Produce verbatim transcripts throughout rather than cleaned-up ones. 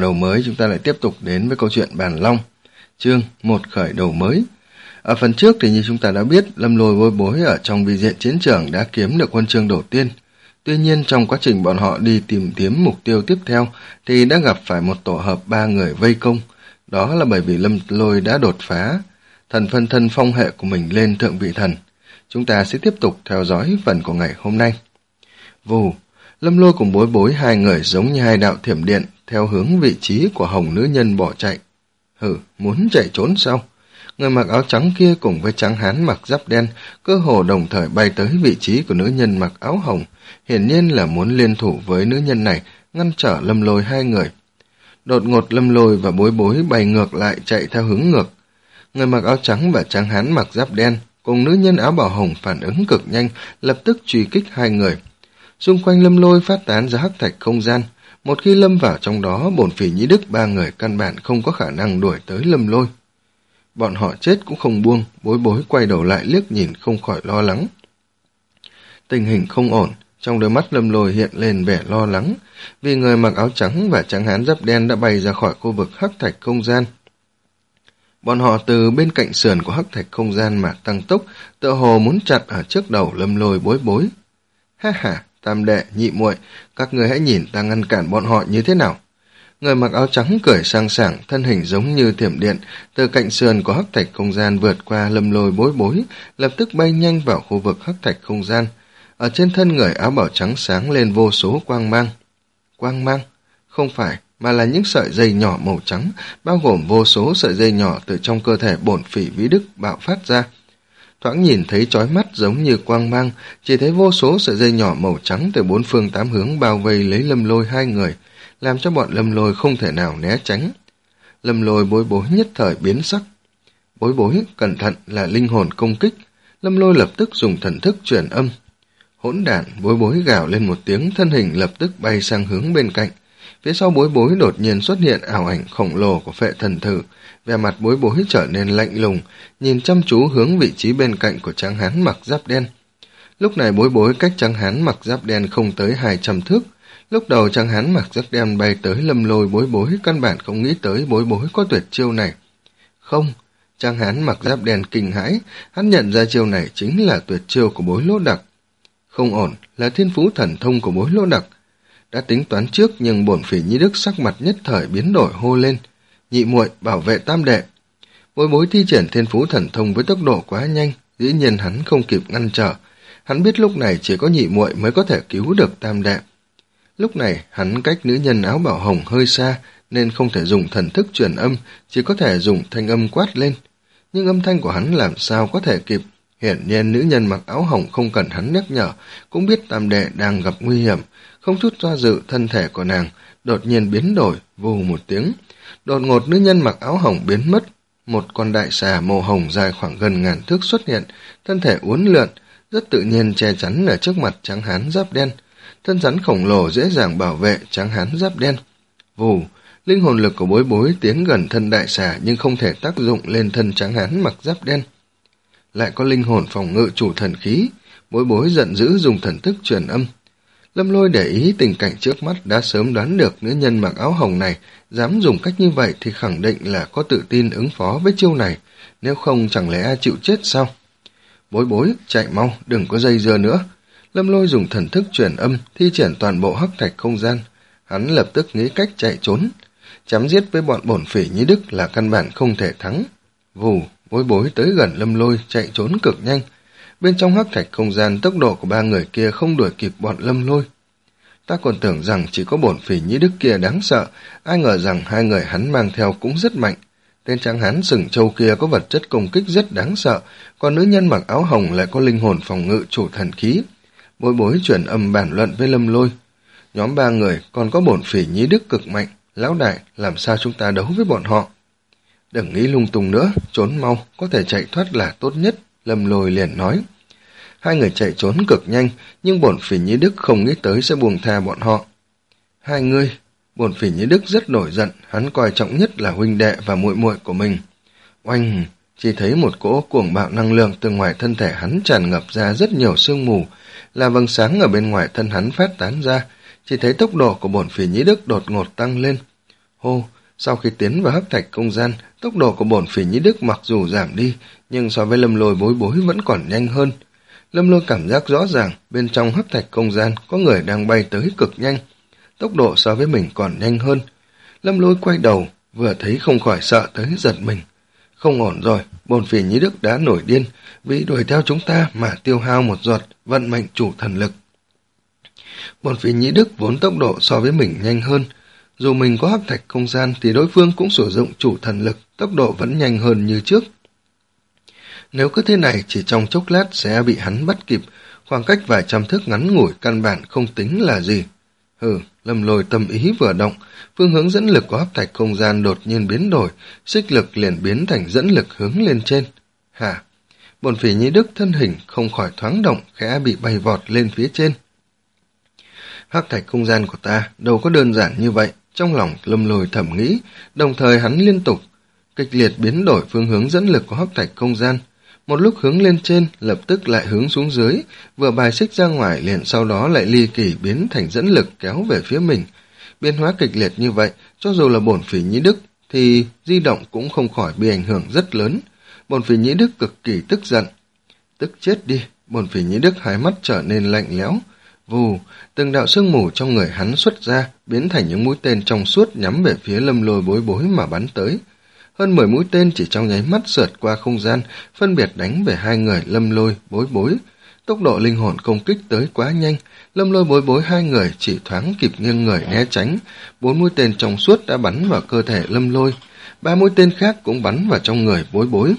Đầu mới chúng ta lại tiếp tục đến với câu chuyện Bàn Long, chương một khởi đầu mới. Ở phần trước thì như chúng ta đã biết, Lâm Lôi Bối Bối ở trong vi diện chiến trường đã kiếm được huân chương đầu tiên. Tuy nhiên trong quá trình bọn họ đi tìm kiếm mục tiêu tiếp theo thì đã gặp phải một tổ hợp ba người vây công. Đó là bởi vì Lâm Lôi đã đột phá thần phân thân phong hệ của mình lên thượng vị thần. Chúng ta sẽ tiếp tục theo dõi phần của ngày hôm nay. Vù, Lâm Lôi cùng Bối Bối hai người giống như hai đạo thiểm điện theo hướng vị trí của hồng nữ nhân bỏ chạy. Hử, muốn chạy trốn sao? Người mặc áo trắng kia cùng với trắng hán mặc giáp đen cơ hồ đồng thời bay tới vị trí của nữ nhân mặc áo hồng, hiển nhiên là muốn liên thủ với nữ nhân này ngăn trở Lâm Lôi hai người. Đột ngột Lâm Lôi và Bối Bối bay ngược lại chạy theo hướng ngược. Người mặc áo trắng và trắng hán mặc giáp đen cùng nữ nhân áo bào hồng phản ứng cực nhanh, lập tức truy kích hai người. Xung quanh Lâm Lôi phát tán ra hắc thạch không gian. Một khi lâm vào trong đó, bổn phỉ Nhĩ Đức ba người căn bản không có khả năng đuổi tới Lâm Lôi. Bọn họ chết cũng không buông, Bối Bối quay đầu lại liếc nhìn không khỏi lo lắng. Tình hình không ổn, trong đôi mắt Lâm Lôi hiện lên vẻ lo lắng, vì người mặc áo trắng và trắng hán giáp đen đã bay ra khỏi khu vực hắc thạch không gian. Bọn họ từ bên cạnh sườn của hắc thạch không gian mà tăng tốc, tựa hồ muốn chặn ở trước đầu Lâm Lôi Bối Bối. Ha ha, Tam đệ, nhị muội, các người hãy nhìn ta ngăn cản bọn họ như thế nào. Người mặc áo trắng cười sang sảng, thân hình giống như thiểm điện, từ cạnh sườn của hắc thạch không gian vượt qua Lâm Lôi Bối Bối, lập tức bay nhanh vào khu vực hắc thạch không gian. Ở trên thân người áo bào trắng sáng lên vô số quang mang. Quang mang? Không phải, mà là những sợi dây nhỏ màu trắng, bao gồm vô số sợi dây nhỏ từ trong cơ thể bổn phỉ Vĩ Đức bạo phát ra. Thoáng nhìn thấy chói mắt giống như quang mang, chỉ thấy vô số sợi dây nhỏ màu trắng từ bốn phương tám hướng bao vây lấy Lâm Lôi hai người, làm cho bọn Lâm Lôi không thể nào né tránh. Lâm Lôi Bối Bối nhất thời biến sắc. Bối Bối, cẩn thận, là linh hồn công kích. Lâm Lôi lập tức dùng thần thức truyền âm. Hỗn đản, Bối Bối gào lên một tiếng, thân hình lập tức bay sang hướng bên cạnh. Phía sau Bối Bối đột nhiên xuất hiện ảo ảnh khổng lồ của Phệ Thần Thử. Vẻ mặt Bối Bối trở nên lạnh lùng, nhìn chăm chú hướng vị trí bên cạnh của trắng hán mặc giáp đen. Lúc này Bối Bối cách trắng hán mặc giáp đen không tới hai trăm thước. Lúc đầu trắng hán mặc giáp đen bay tới Lâm Lôi Bối Bối, căn bản không nghĩ tới Bối Bối có tuyệt chiêu này. Không, trắng hán mặc giáp đen kinh hãi, hắn nhận ra chiêu này chính là tuyệt chiêu của Bối Lỗ Đặc. Không ổn, là thiên phú thần thông của Bối Lỗ Đặc. Đã tính toán trước nhưng bổn phỉ Nhĩ Đức sắc mặt nhất thời biến đổi hô lên. Nhị muội, bảo vệ Tam đệ. Bối Bối thi triển thiên phú thần thông với tốc độ quá nhanh, dĩ nhiên hắn không kịp ngăn trở. Hắn biết lúc này chỉ có nhị muội mới có thể cứu được Tam đệ. Lúc này hắn cách nữ nhân áo bảo hồng hơi xa nên không thể dùng thần thức truyền âm, chỉ có thể dùng thanh âm quát lên. Nhưng âm thanh của hắn làm sao có thể kịp. Hiển nhiên nữ nhân mặc áo hồng không cần hắn nhắc nhở, cũng biết Tam đệ đang gặp nguy hiểm. Không chút do dự, thân thể của nàng đột nhiên biến đổi, vù một tiếng. Đột ngột nữ nhân mặc áo hồng biến mất. Một con đại xà màu hồng dài khoảng gần ngàn thước xuất hiện, thân thể uốn lượn, rất tự nhiên che chắn ở trước mặt trắng hán giáp đen. Thân rắn khổng lồ dễ dàng bảo vệ trắng hán giáp đen. Vù, linh hồn lực của Bối Bối tiến gần thân đại xà nhưng không thể tác dụng lên thân trắng hán mặc giáp đen. Lại có linh hồn phòng ngự chủ thần khí, Bối Bối giận dữ dùng thần thức truyền âm. Lâm Lôi để ý tình cảnh trước mắt đã sớm đoán được nữ nhân mặc áo hồng này dám dùng cách như vậy thì khẳng định là có tự tin ứng phó với chiêu này, nếu không chẳng lẽ ai chịu chết sao? Bối Bối, chạy mau, đừng có dây dưa nữa. Lâm Lôi dùng thần thức truyền âm, thi triển toàn bộ hắc thạch không gian. Hắn lập tức nghĩ cách chạy trốn. Chém giết với bọn bổn phỉ Nhĩ Đức là căn bản không thể thắng. Vù, Bối Bối tới gần Lâm Lôi, chạy trốn cực nhanh. Bên trong hắc thạch không gian, tốc độ của ba người kia không đuổi kịp bọn Lâm Lôi. Ta còn tưởng rằng chỉ có bổn phỉ Nhĩ Đức kia đáng sợ, ai ngờ rằng hai người hắn mang theo cũng rất mạnh. Tên trắng hán sừng trâu kia có vật chất công kích rất đáng sợ, còn nữ nhân mặc áo hồng lại có linh hồn phòng ngự chủ thần khí. Bối Bối chuyển âm bàn luận với Lâm Lôi. Nhóm ba người còn có bổn phỉ Nhĩ Đức cực mạnh, lão đại, làm sao chúng ta đấu với bọn họ? Đừng nghĩ lung tung nữa, trốn mau, có thể chạy thoát là tốt nhất, Lâm Lôi liền nói. Hai người chạy trốn cực nhanh, nhưng bổn phỉ Nhĩ Đức không nghĩ tới sẽ buông tha bọn họ. Hai người, bổn phỉ Nhĩ Đức rất nổi giận, hắn coi trọng nhất là huynh đệ và muội muội của mình. Oanh, chỉ thấy một cỗ cuồng bạo năng lượng từ ngoài thân thể hắn tràn ngập ra rất nhiều sương mù, là vầng sáng ở bên ngoài thân hắn phát tán ra, chỉ thấy tốc độ của bổn phỉ Nhĩ Đức đột ngột tăng lên. Hô, sau khi tiến vào hắc thạch không gian, tốc độ của bổn phỉ nhĩ đức mặc dù giảm đi, nhưng so với Lâm Lôi bối bối vẫn còn nhanh hơn. Lâm Lôi cảm giác rõ ràng, bên trong hắc thạch không gian có người đang bay tới cực nhanh, tốc độ so với mình còn nhanh hơn. Lâm Lôi quay đầu, vừa thấy không khỏi sợ tới giật mình. Không ổn rồi, bổn phỉ nhĩ đức đã nổi điên, vì đuổi theo chúng ta mà tiêu hao một giọt vận mệnh chủ thần lực. Bổn phỉ nhĩ đức vốn tốc độ so với mình nhanh hơn, dù mình có hắc thạch không gian thì đối phương cũng sử dụng chủ thần lực, tốc độ vẫn nhanh hơn như trước. Nếu cứ thế này chỉ trong chốc lát sẽ bị hắn bắt kịp, khoảng cách vài trăm thước ngắn ngủi căn bản không tính là gì. Hừ, Lâm Lôi tâm ý vừa động, phương hướng dẫn lực của hắc thạch không gian đột nhiên biến đổi, xích lực liền biến thành dẫn lực hướng lên trên. Hả? Bổn phỉ nhĩ đức thân hình không khỏi thoáng động, khẽ bị bay vọt lên phía trên. Hắc thạch không gian của ta đâu có đơn giản như vậy, trong lòng Lâm Lôi thầm nghĩ, đồng thời hắn liên tục kịch liệt biến đổi phương hướng dẫn lực của hắc thạch không gian. Một lúc hướng lên trên, lập tức lại hướng xuống dưới, vừa bài xích ra ngoài liền sau đó lại ly kỳ biến thành dẫn lực kéo về phía mình. Biến hóa kịch liệt như vậy, cho dù là bổn phỉ nhĩ đức thì di động cũng không khỏi bị ảnh hưởng rất lớn. Bổn phỉ nhĩ đức cực kỳ tức giận. Tức chết đi, bổn phỉ nhĩ đức hai mắt trở nên lạnh lẽo. Vù, từng đạo sương mù trong người hắn xuất ra, biến thành những mũi tên trong suốt nhắm về phía Lâm Lôi bối bối mà bắn tới. Hơn mười mũi tên chỉ trong nháy mắt sượt qua không gian, phân biệt đánh về hai người Lâm Lôi bối bối. Tốc độ linh hồn công kích tới quá nhanh, Lâm Lôi bối bối hai người chỉ thoáng kịp nghiêng người né tránh. Bốn mũi tên trong suốt đã bắn vào cơ thể Lâm Lôi, ba mũi tên khác cũng bắn vào trong người bối bối.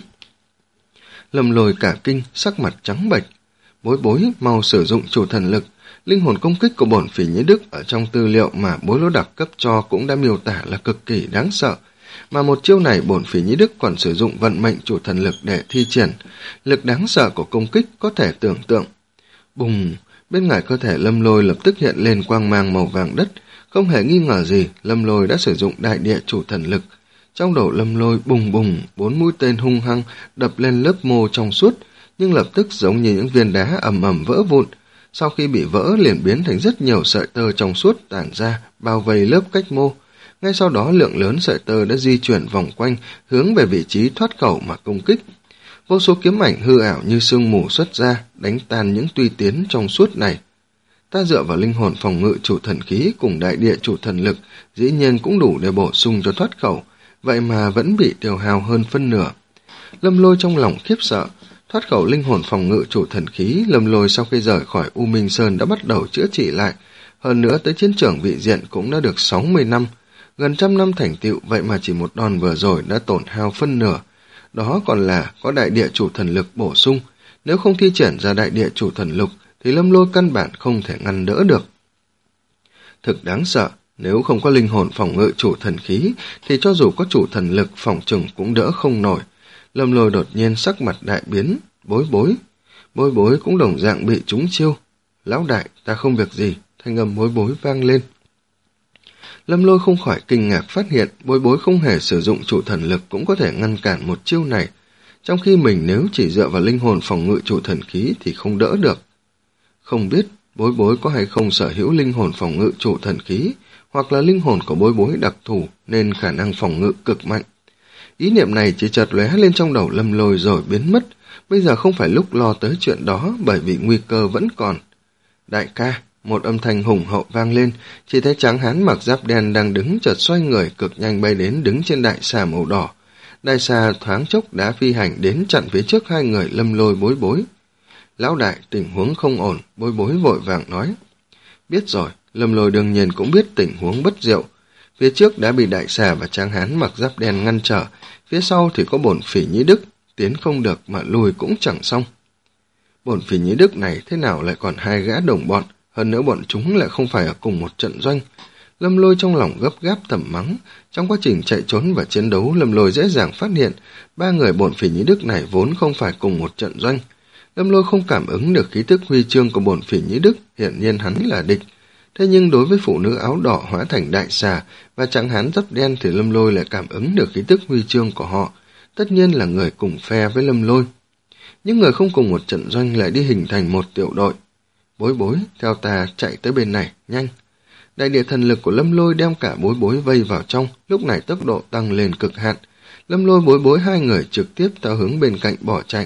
Lâm Lôi cả kinh, sắc mặt trắng bệch. Bối bối mau sử dụng chủ thần lực. Linh hồn công kích của bổn phỉ nhĩ đức ở trong tư liệu mà Bối Lỗ Đặc cấp cho cũng đã miêu tả là cực kỳ đáng sợ. Mà một chiêu này bổn phỉ nhĩ đức còn sử dụng vận mệnh chủ thần lực để thi triển. Lực đáng sợ của công kích có thể tưởng tượng. Bùng! Bên ngoài cơ thể Lâm Lôi lập tức hiện lên quang mang màu vàng đất. Không hề nghi ngờ gì, Lâm Lôi đã sử dụng đại địa chủ thần lực. Trong đầu Lâm Lôi bùng bùng, bốn mũi tên hung hăng đập lên lớp mô trong suốt, nhưng lập tức giống như những viên đá ầm ầm vỡ vụn. Sau khi bị vỡ liền biến thành rất nhiều sợi tơ trong suốt tản ra, bao vây lớp cách mô. Ngay sau đó lượng lớn sợi tơ đã di chuyển vòng quanh, hướng về vị trí thoát khẩu mà công kích. Vô số kiếm ảnh hư ảo như sương mù xuất ra, đánh tan những tuy tiến trong suốt này. Ta dựa vào linh hồn phòng ngự chủ thần khí cùng đại địa chủ thần lực, dĩ nhiên cũng đủ để bổ sung cho thoát khẩu, vậy mà vẫn bị tiêu hao hơn phân nửa. Lâm Lôi trong lòng khiếp sợ. Thoát khẩu linh hồn phòng ngự chủ thần khí, Lâm Lôi sau khi rời khỏi U Minh Sơn đã bắt đầu chữa trị lại. Hơn nữa tới chiến trường vị diện cũng đã được sáu mươi năm. Gần trăm năm thành tựu, vậy mà chỉ một đòn vừa rồi đã tổn hao phân nửa. Đó còn là có đại địa chủ thần lực bổ sung. Nếu không thi triển ra đại địa chủ thần lực, thì Lâm Lôi căn bản không thể ngăn đỡ được. Thực đáng sợ, nếu không có linh hồn phòng ngự chủ thần khí, thì cho dù có chủ thần lực phòng trừng cũng đỡ không nổi. Lâm Lôi đột nhiên sắc mặt đại biến, bối bối. Bối bối cũng đồng dạng bị trúng chiêu. Lão đại, ta không việc gì, thanh âm bối bối vang lên. Lâm Lôi không khỏi kinh ngạc phát hiện bối bối không hề sử dụng chủ thần lực cũng có thể ngăn cản một chiêu này, trong khi mình nếu chỉ dựa vào linh hồn phòng ngự chủ thần khí thì không đỡ được. Không biết bối bối có hay không sở hữu linh hồn phòng ngự chủ thần khí, hoặc là linh hồn của bối bối đặc thù nên khả năng phòng ngự cực mạnh. Ý niệm này chỉ chợt lóe lên trong đầu Lâm Lôi rồi biến mất. Bây giờ không phải lúc lo tới chuyện đó, bởi vì nguy cơ vẫn còn. Đại ca, một âm thanh hùng hậu vang lên, chỉ thấy tráng hán mặc giáp đen đang đứng chợt xoay người cực nhanh bay đến đứng trên đại xà màu đỏ. Đại xà thoáng chốc đã phi hành đến chặn phía trước hai người Lâm Lôi bối bối. Lão đại, tình huống không ổn, bối bối vội vàng nói. Biết rồi, Lâm Lôi đương nhiên cũng biết tình huống bất diệu. Phía trước đã bị đại xà và tráng hán mặc giáp đen ngăn trở, phía sau thì có bổn phỉ nhĩ đức, tiến không được mà lùi cũng chẳng xong. Bổn phỉ nhĩ đức này thế nào lại còn hai gã đồng bọn, hơn nữa bọn chúng lại không phải ở cùng một trận doanh. Lâm Lôi trong lòng gấp gáp thầm mắng. Trong quá trình chạy trốn và chiến đấu, Lâm Lôi dễ dàng phát hiện ba người bổn phỉ nhĩ đức này vốn không phải cùng một trận doanh. Lâm Lôi không cảm ứng được khí tức huy chương của bổn phỉ nhĩ đức, hiển nhiên hắn là địch. Thế nhưng đối với phụ nữ áo đỏ hóa thành đại xà và tráng hán giáp đen thì Lâm Lôi lại cảm ứng được khí tức huy chương của họ, tất nhiên là người cùng phe với Lâm Lôi. Những người không cùng một trận doanh lại đi hình thành một tiểu đội. Bối bối, theo ta chạy tới bên này, nhanh. Đại địa thần lực của Lâm Lôi đem cả Bối Bối vây vào trong, lúc này tốc độ tăng lên cực hạn. Lâm Lôi Bối Bối hai người trực tiếp theo hướng bên cạnh bỏ chạy.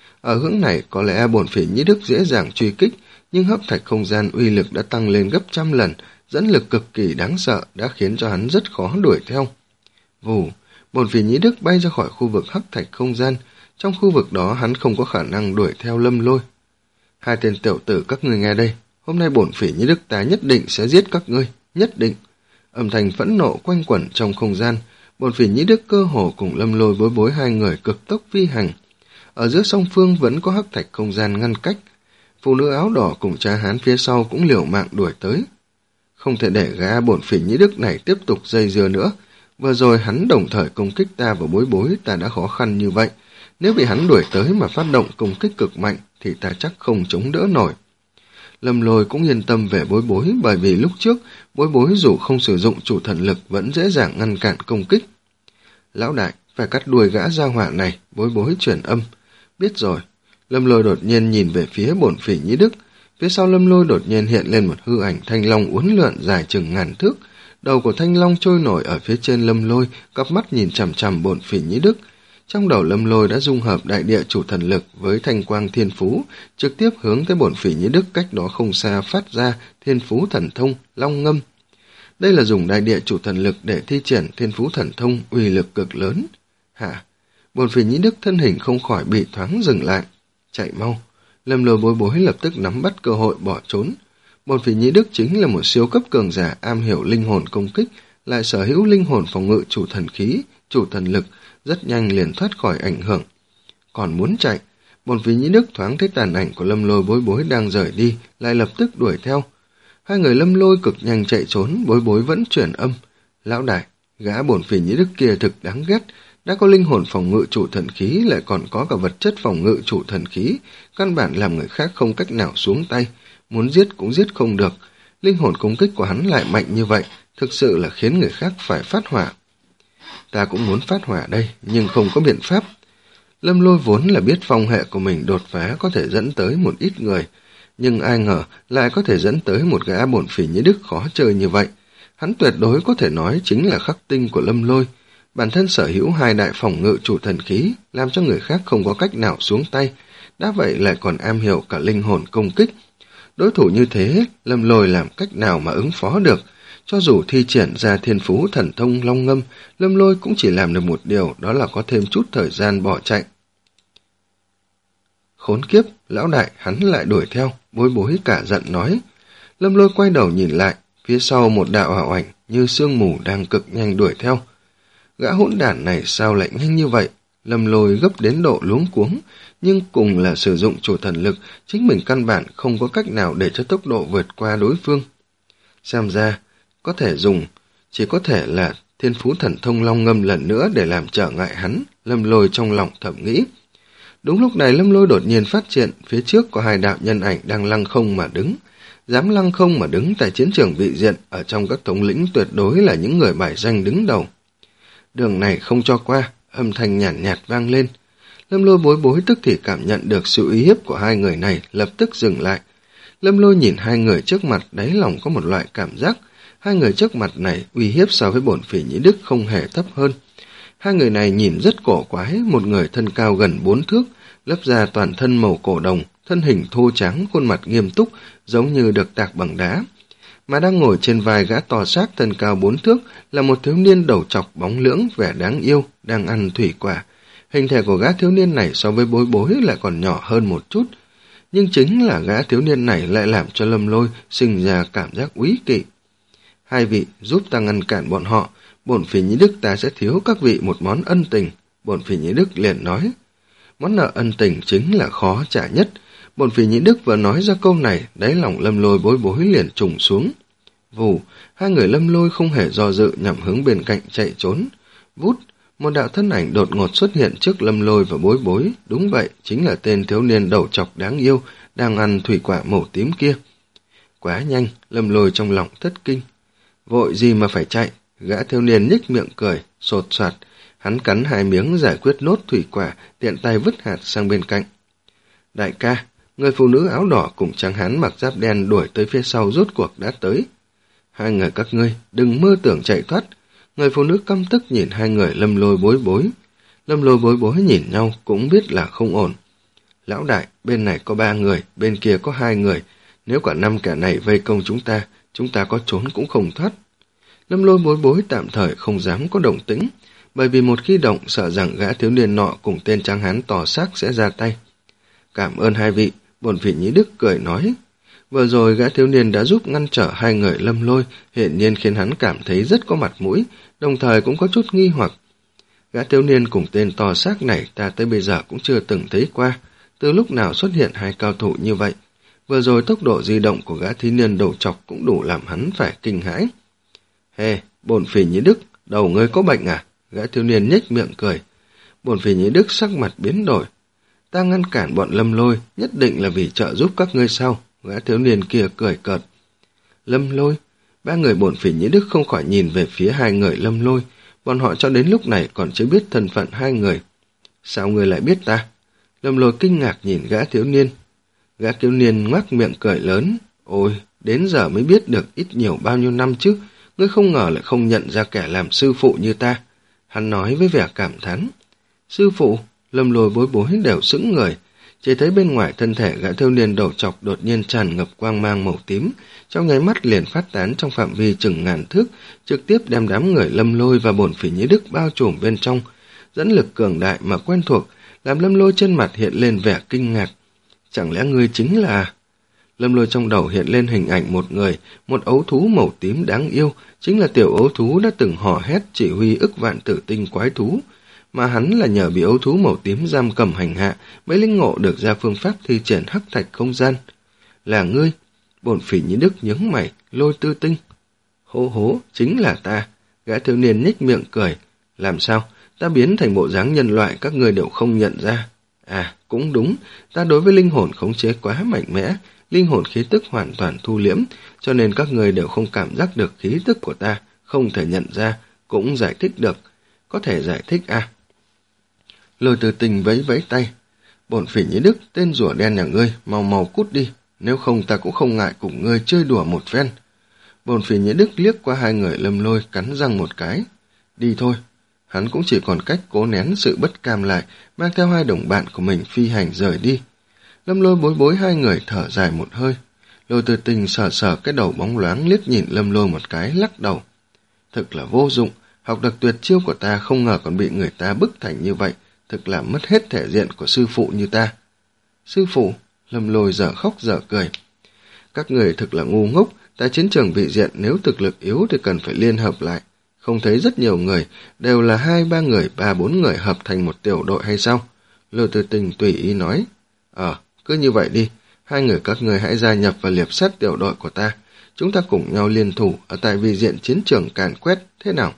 Ở hướng này có lẽ bổn phỉ Nhĩ Đức dễ dàng truy kích, nhưng hấp thạch không gian uy lực đã tăng lên gấp trăm lần, dẫn lực cực kỳ đáng sợ đã khiến cho hắn rất khó đuổi theo. Vù, bổn phỉ Nhĩ Đức bay ra khỏi khu vực hấp thạch không gian, trong khu vực đó hắn không có khả năng đuổi theo Lâm Lôi. Hai tên tiểu tử các ngươi nghe đây, hôm nay bổn phỉ Nhĩ Đức ta nhất định sẽ giết các ngươi, nhất định. Âm thanh phẫn nộ quanh quẩn trong không gian, bổn phỉ Nhĩ Đức cơ hồ cùng Lâm Lôi Bối Bối hai người cực tốc phi hành. Ở giữa song phương vẫn có hắc thạch không gian ngăn cách. Phụ nữ áo đỏ cùng cha hán phía sau cũng liều mạng đuổi tới. Không thể để gã bổn phỉ Nhĩ Đức này tiếp tục dây dưa nữa. Vừa rồi hắn đồng thời công kích ta và Bối Bối, ta đã khó khăn như vậy. Nếu bị hắn đuổi tới mà phát động công kích cực mạnh thì ta chắc không chống đỡ nổi. Lâm Lôi cũng yên tâm về Bối Bối, bởi vì lúc trước Bối Bối dù không sử dụng chủ thần lực vẫn dễ dàng ngăn cản công kích. Lão đại, phải cắt đuôi gã gia hỏa này. Bối Bối truyền âm. Biết rồi. Lâm Lôi đột nhiên nhìn về phía bổn phỉ Nhĩ Đức. Phía sau Lâm Lôi đột nhiên hiện lên một hư ảnh thanh long uốn lượn dài chừng ngàn thước. Đầu của thanh long trôi nổi ở phía trên Lâm Lôi, cặp mắt nhìn chằm chằm bổn phỉ Nhĩ Đức. Trong đầu Lâm Lôi đã dung hợp đại địa chủ thần lực với thanh quang thiên phú, trực tiếp hướng tới bổn phỉ Nhĩ Đức cách đó không xa phát ra thiên phú thần thông long ngâm. Đây là dùng đại địa chủ thần lực để thi triển thiên phú thần thông uy lực cực lớn. Hả? Bổn phỉ Nhĩ Đức thân hình không khỏi bị thoáng dừng lại. Chạy mau. Lâm Lôi Bối Bối lập tức nắm bắt cơ hội bỏ trốn. Bổn phỉ Nhĩ Đức chính là một siêu cấp cường giả am hiểu linh hồn công kích, lại sở hữu linh hồn phòng ngự chủ thần khí, chủ thần lực, rất nhanh liền thoát khỏi ảnh hưởng. Còn muốn chạy, bổn phỉ Nhĩ Đức thoáng thấy tàn ảnh của Lâm Lôi Bối Bối đang rời đi, lại lập tức đuổi theo. Hai người Lâm Lôi cực nhanh chạy trốn, Bối Bối vẫn chuyển âm. Lão đại, gã bổn phỉ Nhĩ Đức kia thực đáng ghét, đã có linh hồn phòng ngự chủ thần khí lại còn có cả vật chất phòng ngự chủ thần khí, căn bản làm người khác không cách nào xuống tay, muốn giết cũng giết không được. Linh hồn công kích của hắn lại mạnh như vậy, thực sự là khiến người khác phải phát hỏa. Ta cũng muốn phát hỏa đây, nhưng không có biện pháp. Lâm Lôi vốn là biết phong hệ của mình đột phá có thể dẫn tới một ít người, nhưng ai ngờ lại có thể dẫn tới một gã bổn phỉ Nhĩ Đức khó chơi như vậy. Hắn tuyệt đối có thể nói chính là khắc tinh của Lâm Lôi. Bản thân sở hữu hai đại phòng ngự chủ thần khí, làm cho người khác không có cách nào xuống tay, đã vậy lại còn am hiểu cả linh hồn công kích. Đối thủ như thế, Lâm Lôi làm cách nào mà ứng phó được? Cho dù thi triển ra thiên phú thần thông long ngâm, Lâm Lôi cũng chỉ làm được một điều, đó là có thêm chút thời gian bỏ chạy. Khốn kiếp, lão đại, hắn lại đuổi theo, Bối Bối cả giận nói. Lâm Lôi quay đầu nhìn lại, phía sau một đạo ảo ảnh như sương mù đang cực nhanh đuổi theo. Gã hỗn đản này sao lại nhanh như vậy? Lâm Lôi gấp đến độ luống cuống, nhưng cùng là sử dụng chủ thần lực, chính mình căn bản không có cách nào để cho tốc độ vượt qua đối phương. Xem ra, có thể dùng, chỉ có thể là thiên phú thần thông long ngâm lần nữa để làm trở ngại hắn, Lâm Lôi trong lòng thầm nghĩ. Đúng lúc này Lâm Lôi đột nhiên phát triển, phía trước có hai đạo nhân ảnh đang lăng không mà đứng. Dám lăng không mà đứng tại chiến trường vị diện, ở trong các thống lĩnh tuyệt đối là những người bài danh đứng đầu. Đường này không cho qua, âm thanh nhàn nhạt, nhạt vang lên. Lâm Lôi Bối Bối tức thì cảm nhận được sự uy hiếp của hai người này, lập tức dừng lại. Lâm Lôi nhìn hai người trước mặt, đáy lòng có một loại cảm giác. Hai người trước mặt này uy hiếp so với bổn phỉ Nhĩ Đức không hề thấp hơn. Hai người này nhìn rất cổ quái, một người thân cao gần bốn thước, lấp ra toàn thân màu cổ đồng, thân hình thô trắng, khuôn mặt nghiêm túc, giống như được tạc bằng đá. Mà đang ngồi trên vai gã to xác thân cao bốn thước là một thiếu niên đầu trọc bóng lưỡng vẻ đáng yêu, đang ăn thủy quả. Hình thể của gã thiếu niên này so với Bối Bối lại còn nhỏ hơn một chút. Nhưng chính là gã thiếu niên này lại làm cho Lâm Lôi sinh ra cảm giác úy kỵ. Hai vị giúp ta ngăn cản bọn họ, bổn phỉ Nhĩ Đức ta sẽ thiếu các vị một món ân tình. Bổn phỉ Nhĩ Đức liền nói. Món nợ ân tình chính là khó trả nhất. Bổn phỉ Nhĩ Đức vừa nói ra câu này, đáy lòng Lâm Lôi Bối Bối liền trùng xuống. Vù, hai người Lâm Lôi không hề do dự nhằm hướng bên cạnh chạy trốn. Vút, một đạo thân ảnh đột ngột xuất hiện trước Lâm Lôi và Bối Bối. Đúng vậy, chính là tên thiếu niên đầu trọc đáng yêu, đang ăn thủy quả màu tím kia. Quá nhanh, Lâm Lôi trong lòng thất kinh. Vội gì mà phải chạy? Gã thiếu niên nhếch miệng cười, sột soạt. Hắn cắn hai miếng giải quyết nốt thủy quả, tiện tay vứt hạt sang bên cạnh. Đại ca, người phụ nữ áo đỏ cùng trắng hán mặc giáp đen đuổi tới phía sau rốt cuộc đã tới. Hai người các ngươi, đừng mơ tưởng chạy thoát. Người phụ nữ căm tức nhìn hai người Lâm Lôi Bối Bối. Lâm Lôi Bối Bối nhìn nhau cũng biết là không ổn. Lão đại, bên này có ba người, bên kia có hai người. Nếu cả năm kẻ này vây công chúng ta, chúng ta có trốn cũng không thoát. Lâm Lôi Bối Bối tạm thời không dám có động tĩnh, bởi vì một khi động sợ rằng gã thiếu niên nọ cùng tên tráng hán tỏ xác sẽ ra tay. Cảm ơn hai vị, bổn phỉ Nhĩ Đức cười nói. Vừa rồi gã thiếu niên đã giúp ngăn trở hai người Lâm Lôi, hiển nhiên khiến hắn cảm thấy rất có mặt mũi, đồng thời cũng có chút nghi hoặc. Gã thiếu niên cùng tên to xác này ta tới bây giờ cũng chưa từng thấy qua, từ lúc nào xuất hiện hai cao thủ như vậy. Vừa rồi tốc độ di động của gã thiếu niên đầu chọc cũng đủ làm hắn phải kinh hãi. Hê, bổn phỉ Nhĩ Đức, đầu ngươi có bệnh à? Gã thiếu niên nhếch miệng cười. Bổn phỉ Nhĩ Đức sắc mặt biến đổi. Ta ngăn cản bọn Lâm Lôi, nhất định là vì trợ giúp các ngươi sao? Gã thiếu niên kia cười cợt. Lâm Lôi? Ba người bổn phỉ Nhĩ Đức không khỏi nhìn về phía hai người Lâm Lôi. Bọn họ cho đến lúc này còn chưa biết thân phận hai người. Sao ngươi lại biết ta? Lâm Lôi kinh ngạc nhìn gã thiếu niên. Gã thiếu niên ngoác miệng cười lớn. Ôi, đến giờ mới biết được ít nhiều bao nhiêu năm chứ. Ngươi không ngờ lại không nhận ra kẻ làm sư phụ như ta. Hắn nói với vẻ cảm thán. Sư phụ? Lâm Lôi Bối Bối đều sững người. Chỉ thấy bên ngoài thân thể gã thiếu niên đầu chọc đột nhiên tràn ngập quang mang màu tím, trong nháy mắt liền phát tán trong phạm vi chừng ngàn thước, trực tiếp đem đám người Lâm Lôi và bổn phỉ Nhĩ Đức bao trùm bên trong. Dẫn lực cường đại mà quen thuộc, làm Lâm Lôi trên mặt hiện lên vẻ kinh ngạc. Chẳng lẽ ngươi chính là... Lâm Lôi trong đầu hiện lên hình ảnh một người, một ấu thú màu tím đáng yêu, chính là tiểu ấu thú đã từng hò hét chỉ huy ức vạn tử tinh quái thú. Mà hắn là nhờ bị ấu thú màu tím giam cầm hành hạ mới linh ngộ được ra phương pháp thi triển hắc thạch không gian. Là ngươi? Bổn phỉ Nhĩ Đức nhướng mày, Lôi Tư Tinh. Hô hố, chính là ta. Gã thiếu niên nhếch miệng cười. Làm sao? Ta biến thành bộ dáng nhân loại các ngươi đều không nhận ra. À, cũng đúng, ta đối với linh hồn khống chế quá mạnh mẽ, linh hồn khí tức hoàn toàn thu liễm, cho nên các người đều không cảm giác được khí tức của ta, không thể nhận ra, cũng giải thích được. Có thể giải thích à? Lôi Tư Tinh vẫy vẫy tay. Bổn phỉ Nhĩ Đức, tên rùa đen nhà ngươi, mau mau cút đi, nếu không ta cũng không ngại cùng ngươi chơi đùa một phen. Bổn phỉ Nhĩ Đức liếc qua hai người Lâm Lôi, cắn răng một cái. Đi thôi. Hắn cũng chỉ còn cách cố nén sự bất cam lại, mang theo hai đồng bạn của mình phi hành rời đi. Lâm Lôi Bối Bối hai người thở dài một hơi. Lôi Tư Tinh sờ sờ cái đầu bóng loáng liếc nhìn Lâm Lôi một cái, lắc đầu. Thực là vô dụng, học được tuyệt chiêu của ta không ngờ còn bị người ta bức thành như vậy, thực là mất hết thể diện của sư phụ như ta. Sư phụ? Lâm Lôi dở khóc dở cười. Các người thực là ngu ngốc, tại chiến trường vị diện nếu thực lực yếu thì cần phải liên hợp lại. Không thấy rất nhiều người, đều là hai ba người, ba bốn người hợp thành một tiểu đội hay sao? Lôi Tư Tinh tùy ý nói. Ờ, cứ như vậy đi, hai người các người hãy gia nhập và liệp sát tiểu đội của ta. Chúng ta cùng nhau liên thủ ở tại vị diện chiến trường càn quét, thế nào?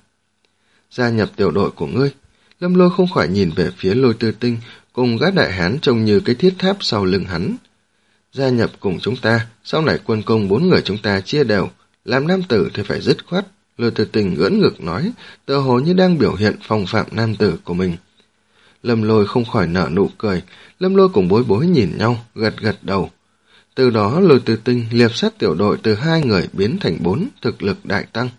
Gia nhập tiểu đội của ngươi? Lâm Lôi không khỏi nhìn về phía Lôi Tư Tinh, cùng gã đại hán trông như cái thiết tháp sau lưng hắn. Gia nhập cùng chúng ta, sau này quân công bốn người chúng ta chia đều, làm nam tử thì phải dứt khoát. Lôi Tư Tinh ưỡn ngực nói, tựa hồ như đang biểu hiện phong phạm nam tử của mình. Lâm Lôi không khỏi nở nụ cười, Lâm Lôi cùng Bối Bối nhìn nhau, gật gật đầu. Từ đó Lôi Tư Tinh liệp sát tiểu đội từ hai người biến thành bốn, thực lực đại tăng.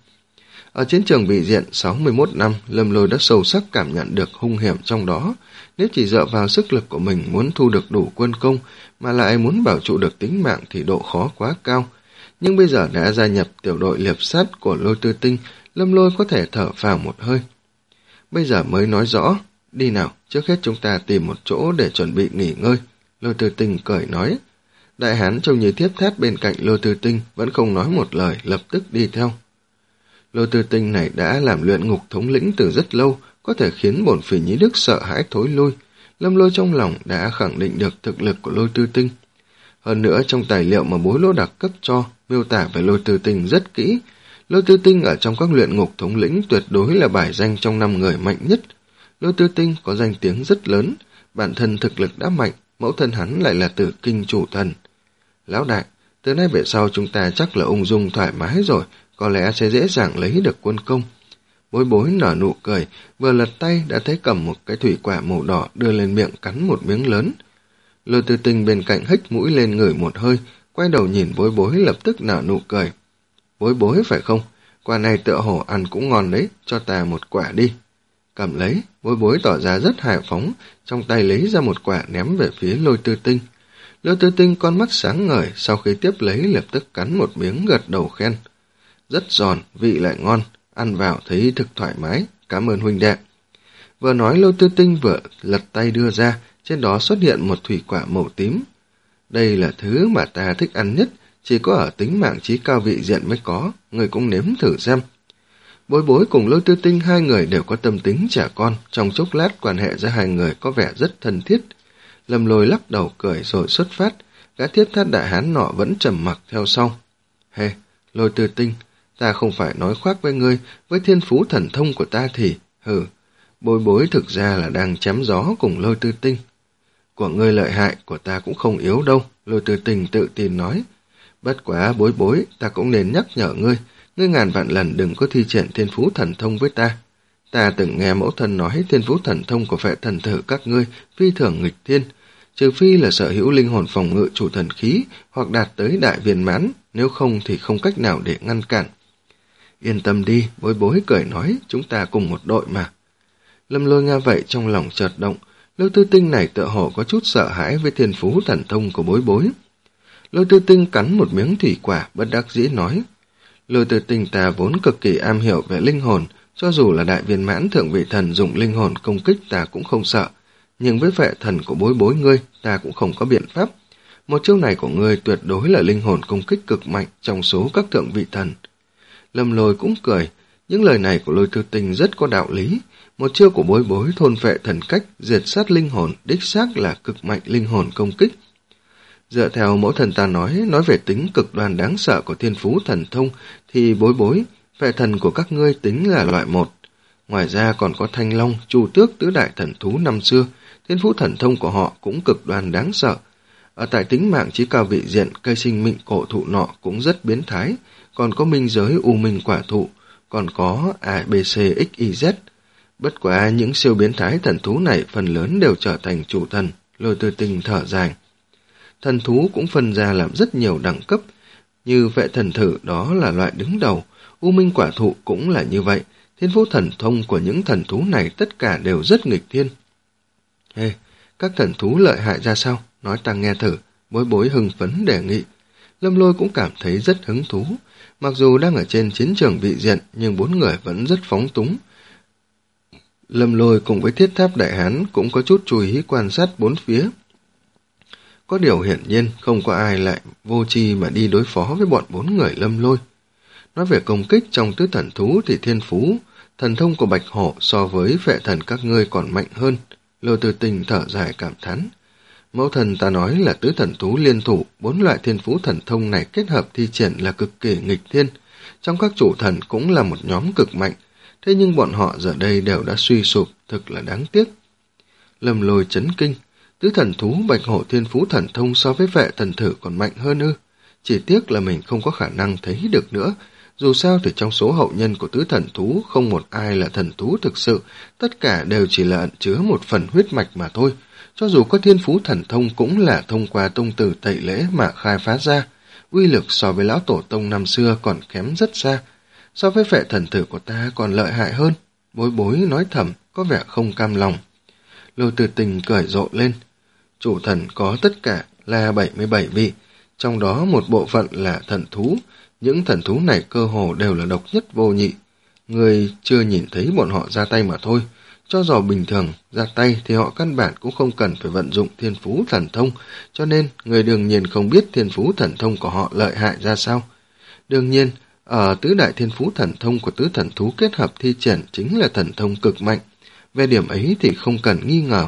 Ở chiến trường vị diện sáu mươi mốt năm, Lâm Lôi đã sâu sắc cảm nhận được hung hiểm trong đó. Nếu chỉ dựa vào sức lực của mình muốn thu được đủ quân công, mà lại muốn bảo trụ được tính mạng thì độ khó quá cao. Nhưng bây giờ đã gia nhập tiểu đội liệp sát của Lôi Tư Tinh, Lâm Lôi có thể thở phào một hơi. Bây giờ mới nói rõ, đi nào, trước hết chúng ta tìm một chỗ để chuẩn bị nghỉ ngơi. Lôi Tư Tinh cười nói. Đại hán trông như thiếp thát bên cạnh Lôi Tư Tinh vẫn không nói một lời, lập tức đi theo. Lôi Tư Tinh này đã làm luyện ngục thống lĩnh từ rất lâu, có thể khiến bổn phỉ Nhĩ Đức sợ hãi thối lui. Lâm Lôi trong lòng đã khẳng định được thực lực của Lôi Tư Tinh. Hơn nữa trong tài liệu mà Bối Lỗ Đặc cấp cho, miêu tả về Lôi Tư Tinh rất kỹ. Lôi Tư Tinh ở trong các luyện ngục thống lĩnh tuyệt đối là bài danh trong năm người mạnh nhất. Lôi Tư Tinh có danh tiếng rất lớn, bản thân thực lực đã mạnh, mẫu thân hắn lại là Tử Kinh chủ thần. Lão đại, từ nay về sau chúng ta chắc là ung dung thoải mái rồi, có lẽ sẽ dễ dàng lấy được quân công. Bối Bối nở nụ cười, vừa lật tay đã thấy cầm một cái thủy quả màu đỏ đưa lên miệng cắn một miếng lớn. Lôi Tư Tinh bên cạnh hếch mũi lên ngửi một hơi, quay đầu nhìn Bối Bối lập tức nở nụ cười. Bối bối phải không? Quả này tựa hồ ăn cũng ngon đấy, cho ta một quả đi. Cầm lấy, bối bối tỏ ra rất hào phóng, trong tay lấy ra một quả ném về phía Lôi Tư Tinh. Lôi Tư Tinh con mắt sáng ngời, sau khi tiếp lấy lập tức cắn một miếng gật đầu khen. Rất giòn, vị lại ngon, ăn vào thấy thực thoải mái, cảm ơn huynh đệ. Vừa nói Lôi Tư Tinh vừa lật tay đưa ra, trên đó xuất hiện một thủy quả màu tím. Đây là thứ mà ta thích ăn nhất, chỉ có ở tính mạng trí cao vị diện mới có, người cũng nếm thử xem. Bối bối cùng Lôi Tư Tinh hai người đều có tâm tính trẻ con, trong chốc lát quan hệ giữa hai người có vẻ rất thân thiết. Lâm Lôi lắc đầu cười rồi xuất phát, gã tiếp thắt đại hán nọ vẫn trầm mặc theo sau. Hê, Lôi Tư Tinh, ta không phải nói khoác với ngươi, với thiên phú thần thông của ta thì, hừ, bối bối thực ra là đang chém gió cùng Lôi Tư Tinh. Của ngươi lợi hại, của ta cũng không yếu đâu, Lôi Tư Tinh tự tin nói. Bất quá bối bối, ta cũng nên nhắc nhở ngươi, ngươi ngàn vạn lần đừng có thi triển thiên phú thần thông với ta. Ta từng nghe mẫu thân nói thiên phú thần thông của Phệ Thần Thử các ngươi phi thường nghịch thiên, trừ phi là sở hữu linh hồn phòng ngự chủ thần khí hoặc đạt tới đại viên mãn, nếu không thì không cách nào để ngăn cản. Yên tâm đi, bối bối cười nói, chúng ta cùng một đội mà. Lâm Lôi nghe vậy trong lòng chợt động, Lôi Tư Tinh này tựa hồ có chút sợ hãi với thiên phú thần thông của bối bối. Lôi Tư Tinh cắn một miếng thủy quả, bất đắc dĩ nói. Lôi Tư Tinh ta vốn cực kỳ am hiểu về linh hồn, cho dù là đại viên mãn thượng vị thần dùng linh hồn công kích ta cũng không sợ. Nhưng với Phệ Thần của bối bối ngươi, ta cũng không có biện pháp. Một chiêu này của ngươi tuyệt đối là linh hồn công kích cực mạnh trong số các thượng vị thần. Lâm Lôi cũng cười, những lời này của Lôi Tư Tinh rất có đạo lý. Một chiêu của bối bối thôn phệ thần cách, diệt sát linh hồn, đích xác là cực mạnh linh hồn công kích. Dựa theo mẫu thần ta nói, nói về tính cực đoan đáng sợ của thiên phú thần thông, thì bối bối, Phệ Thần của các ngươi tính là loại một. Ngoài ra còn có Thanh Long, Chu Tước tứ đại thần thú năm xưa, thiên phú thần thông của họ cũng cực đoan đáng sợ. Ở tại tính mạng trí cao vị diện, cây sinh mệnh cổ thụ nọ cũng rất biến thái, còn có minh giới u minh quả thụ, còn có A, B, C, X, Y, Z. Bất quá những siêu biến thái thần thú này phần lớn đều trở thành chủ thần, Lôi Tư Tinh thở dài. Thần thú cũng phân ra làm rất nhiều đẳng cấp, như Phệ Thần Thử đó là loại đứng đầu, u minh quả thụ cũng là như vậy, thiên phú thần thông của những thần thú này tất cả đều rất nghịch thiên. Ê, hey, các thần thú lợi hại ra sao? Nói ta nghe thử, bối bối hưng phấn đề nghị. Lâm Lôi cũng cảm thấy rất hứng thú, mặc dù đang ở trên chiến trường vị diện nhưng bốn người vẫn rất phóng túng. Lâm Lôi cùng với Thiết Tháp Đại Hán cũng có chút chú ý quan sát bốn phía. Có điều hiển nhiên không có ai lại vô tri mà đi đối phó với bọn bốn người Lâm Lôi. Nói về công kích trong tứ thần thú thì thiên phú, thần thông của Bạch Hổ so với Phệ Thần các ngươi còn mạnh hơn. Lôi Tư Tinh thở dài cảm thán. Mẫu thần ta nói là tứ thần thú liên thủ, bốn loại thiên phú thần thông này kết hợp thi triển là cực kỳ nghịch thiên. Trong các chủ thần cũng là một nhóm cực mạnh, thế nhưng bọn họ giờ đây đều đã suy sụp, thực là đáng tiếc. Lâm Lôi chấn kinh, tứ thần thú Bạch Hổ thiên phú thần thông so với Phệ Thần Thử còn mạnh hơn ư? Chỉ tiếc là mình không có khả năng thấy được nữa. Dù sao thì trong số hậu nhân của tứ thần thú không một ai là thần thú thực sự, tất cả đều chỉ là ẩn chứa một phần huyết mạch mà thôi. Cho dù có thiên phú thần thông cũng là thông qua tông tử tẩy lễ mà khai phá ra, uy lực so với lão tổ tông năm xưa còn kém rất xa. So với Phệ Thần Thử của ta còn lợi hại hơn. Bối bối nói thầm, có vẻ không cam lòng. Lôi Tư Tinh cười rộ lên. Chủ thần có tất cả là bảy mươi bảy vị, trong đó một bộ phận là thần thú. Những thần thú này cơ hồ đều là độc nhất vô nhị. Người chưa nhìn thấy bọn họ ra tay mà thôi. Cho dù bình thường ra tay thì họ căn bản cũng không cần phải vận dụng thiên phú thần thông, cho nên người đương nhiên không biết thiên phú thần thông của họ lợi hại ra sao. Đương nhiên, ở tứ đại thiên phú thần thông của tứ thần thú kết hợp thi triển chính là thần thông cực mạnh. Về điểm ấy thì không cần nghi ngờ.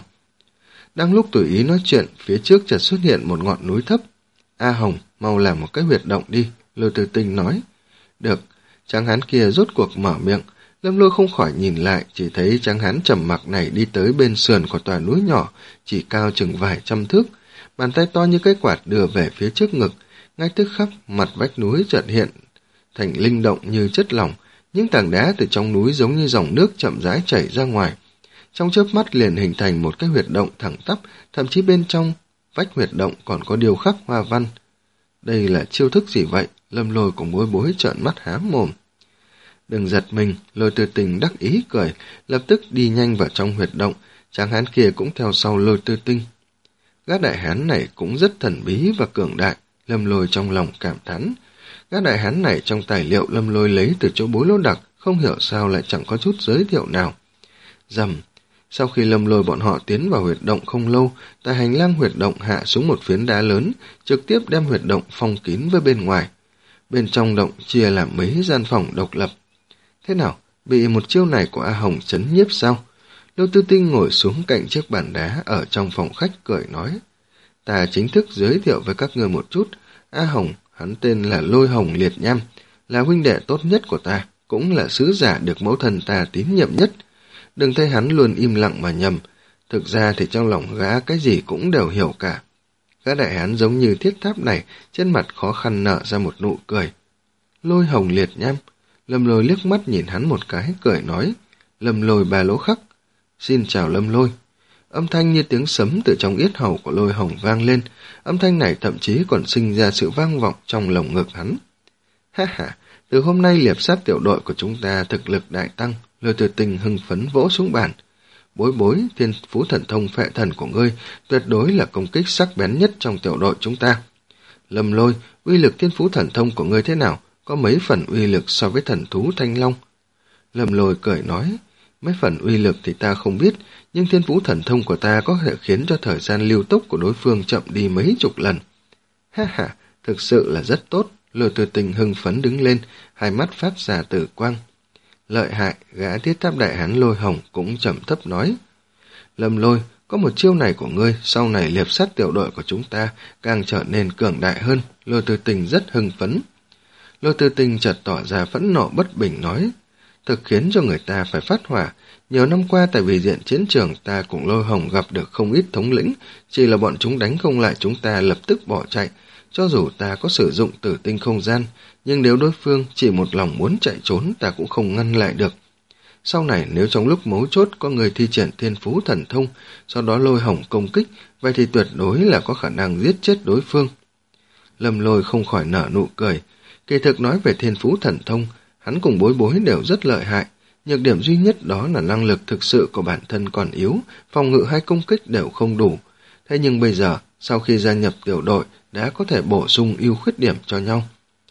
Đang lúc tùy ý nói chuyện, phía trước chợt xuất hiện một ngọn núi thấp. A Hồng, mau làm một cái huyệt động đi, Lôi Tư Tinh nói. Được, tráng hán kia rốt cuộc mở miệng. Lâm Lôi không khỏi nhìn lại, chỉ thấy tráng hán trầm mặc này đi tới bên sườn của tòa núi nhỏ, chỉ cao chừng vài trăm thước. Bàn tay to như cái quạt đưa về phía trước ngực. Ngay tức khắc, mặt vách núi chợt hiện thành linh động như chất lỏng. Những tảng đá từ trong núi giống như dòng nước chậm rãi chảy ra ngoài. Trong chớp mắt liền hình thành một cái huyệt động thẳng tắp, thậm chí bên trong vách huyệt động còn có điêu khắc hoa văn. Đây là chiêu thức gì vậy? Lâm Lôi cùng Bối Bối trợn mắt há mồm. Đừng giật mình, Lôi Tư Tinh đắc ý cười, lập tức đi nhanh vào trong huyệt động, tráng hán kia cũng theo sau Lôi Tư Tinh. Gã đại hán này cũng rất thần bí và cường đại, Lâm Lôi trong lòng cảm thán. Gã đại hán này trong tài liệu Lâm Lôi lấy từ chỗ Bối Lỗ Đặc, không hiểu sao lại chẳng có chút giới thiệu nào. Rầm, sau khi Lâm Lôi bọn họ tiến vào huyệt động không lâu, tại hành lang huyệt động hạ xuống một phiến đá lớn, trực tiếp đem huyệt động phong kín với bên ngoài. Bên trong động chia làm mấy gian phòng độc lập. Thế nào, bị một chiêu này của A Hồng chấn nhiếp sao? Lôi Tư Tinh ngồi xuống cạnh chiếc bàn đá ở trong phòng khách cười nói. Ta chính thức giới thiệu với các người một chút. A Hồng, hắn tên là Lôi Hồng Liệt Nham, là huynh đệ tốt nhất của ta, cũng là sứ giả được mẫu thân ta tín nhiệm nhất. Đừng thấy hắn luôn im lặng mà nhầm, thực ra thì trong lòng gã cái gì cũng đều hiểu cả. Gã đại hán giống như thiết tháp này, trên mặt khó khăn nở ra một nụ cười. Lôi Hồng Liệt Nham. Lâm Lôi liếc mắt nhìn hắn một cái, cười nói. Lâm Lôi Ba Lỗ Khắc. Xin chào Lâm Lôi. Âm thanh như tiếng sấm từ trong yết hầu của Lôi Hồng vang lên, âm thanh này thậm chí còn sinh ra sự vang vọng trong lồng ngực hắn. Ha ha, từ hôm nay liệp sát tiểu đội của chúng ta thực lực đại tăng. Lôi Tư Tinh hưng phấn vỗ xuống bàn. Bối Bối, thiên phú thần thông phệ thần của ngươi tuyệt đối là công kích sắc bén nhất trong tiểu đội chúng ta. Lâm Lôi, uy lực thiên phú thần thông của ngươi thế nào? Có mấy phần uy lực so với thần thú Thanh Long? Lâm Lôi cười nói, mấy phần uy lực thì ta không biết, nhưng thiên phú thần thông của ta có thể khiến cho thời gian lưu tốc của đối phương chậm đi mấy chục lần. Ha ha, thực sự là rất tốt. Lôi Tư Tinh hưng phấn đứng lên, hai mắt phát ra tử quang. Lợi hại, gã thiết tháp đại hán Lôi Hồng cũng trầm thấp nói. Lâm Lôi, có một chiêu này của ngươi, sau này liệp sát tiểu đội của chúng ta càng trở nên cường đại hơn. Lôi Tư Tinh rất hưng phấn. Lôi Tư Tinh chợt tỏ ra phẫn nộ bất bình nói, thực khiến cho người ta phải phát hỏa. Nhiều năm qua tại vì diện chiến trường ta cùng Lôi Hồng gặp được không ít thống lĩnh, chỉ là bọn chúng đánh không lại chúng ta lập tức bỏ chạy. Cho dù ta có sử dụng tử tinh không gian, nhưng nếu đối phương chỉ một lòng muốn chạy trốn, ta cũng không ngăn lại được. Sau này nếu trong lúc mấu chốt có người thi triển thiên phú thần thông, sau đó Lôi Hồng công kích, vậy thì tuyệt đối là có khả năng giết chết đối phương. Lâm Lôi không khỏi nở nụ cười. Kỳ thực nói về thiên phú thần thông, hắn cùng Bối Bối đều rất lợi hại. Nhược điểm duy nhất đó là năng lực thực sự của bản thân còn yếu, phòng ngự hay công kích đều không đủ. Thế nhưng bây giờ, sau khi gia nhập tiểu đội, đã có thể bổ sung ưu khuyết điểm cho nhau.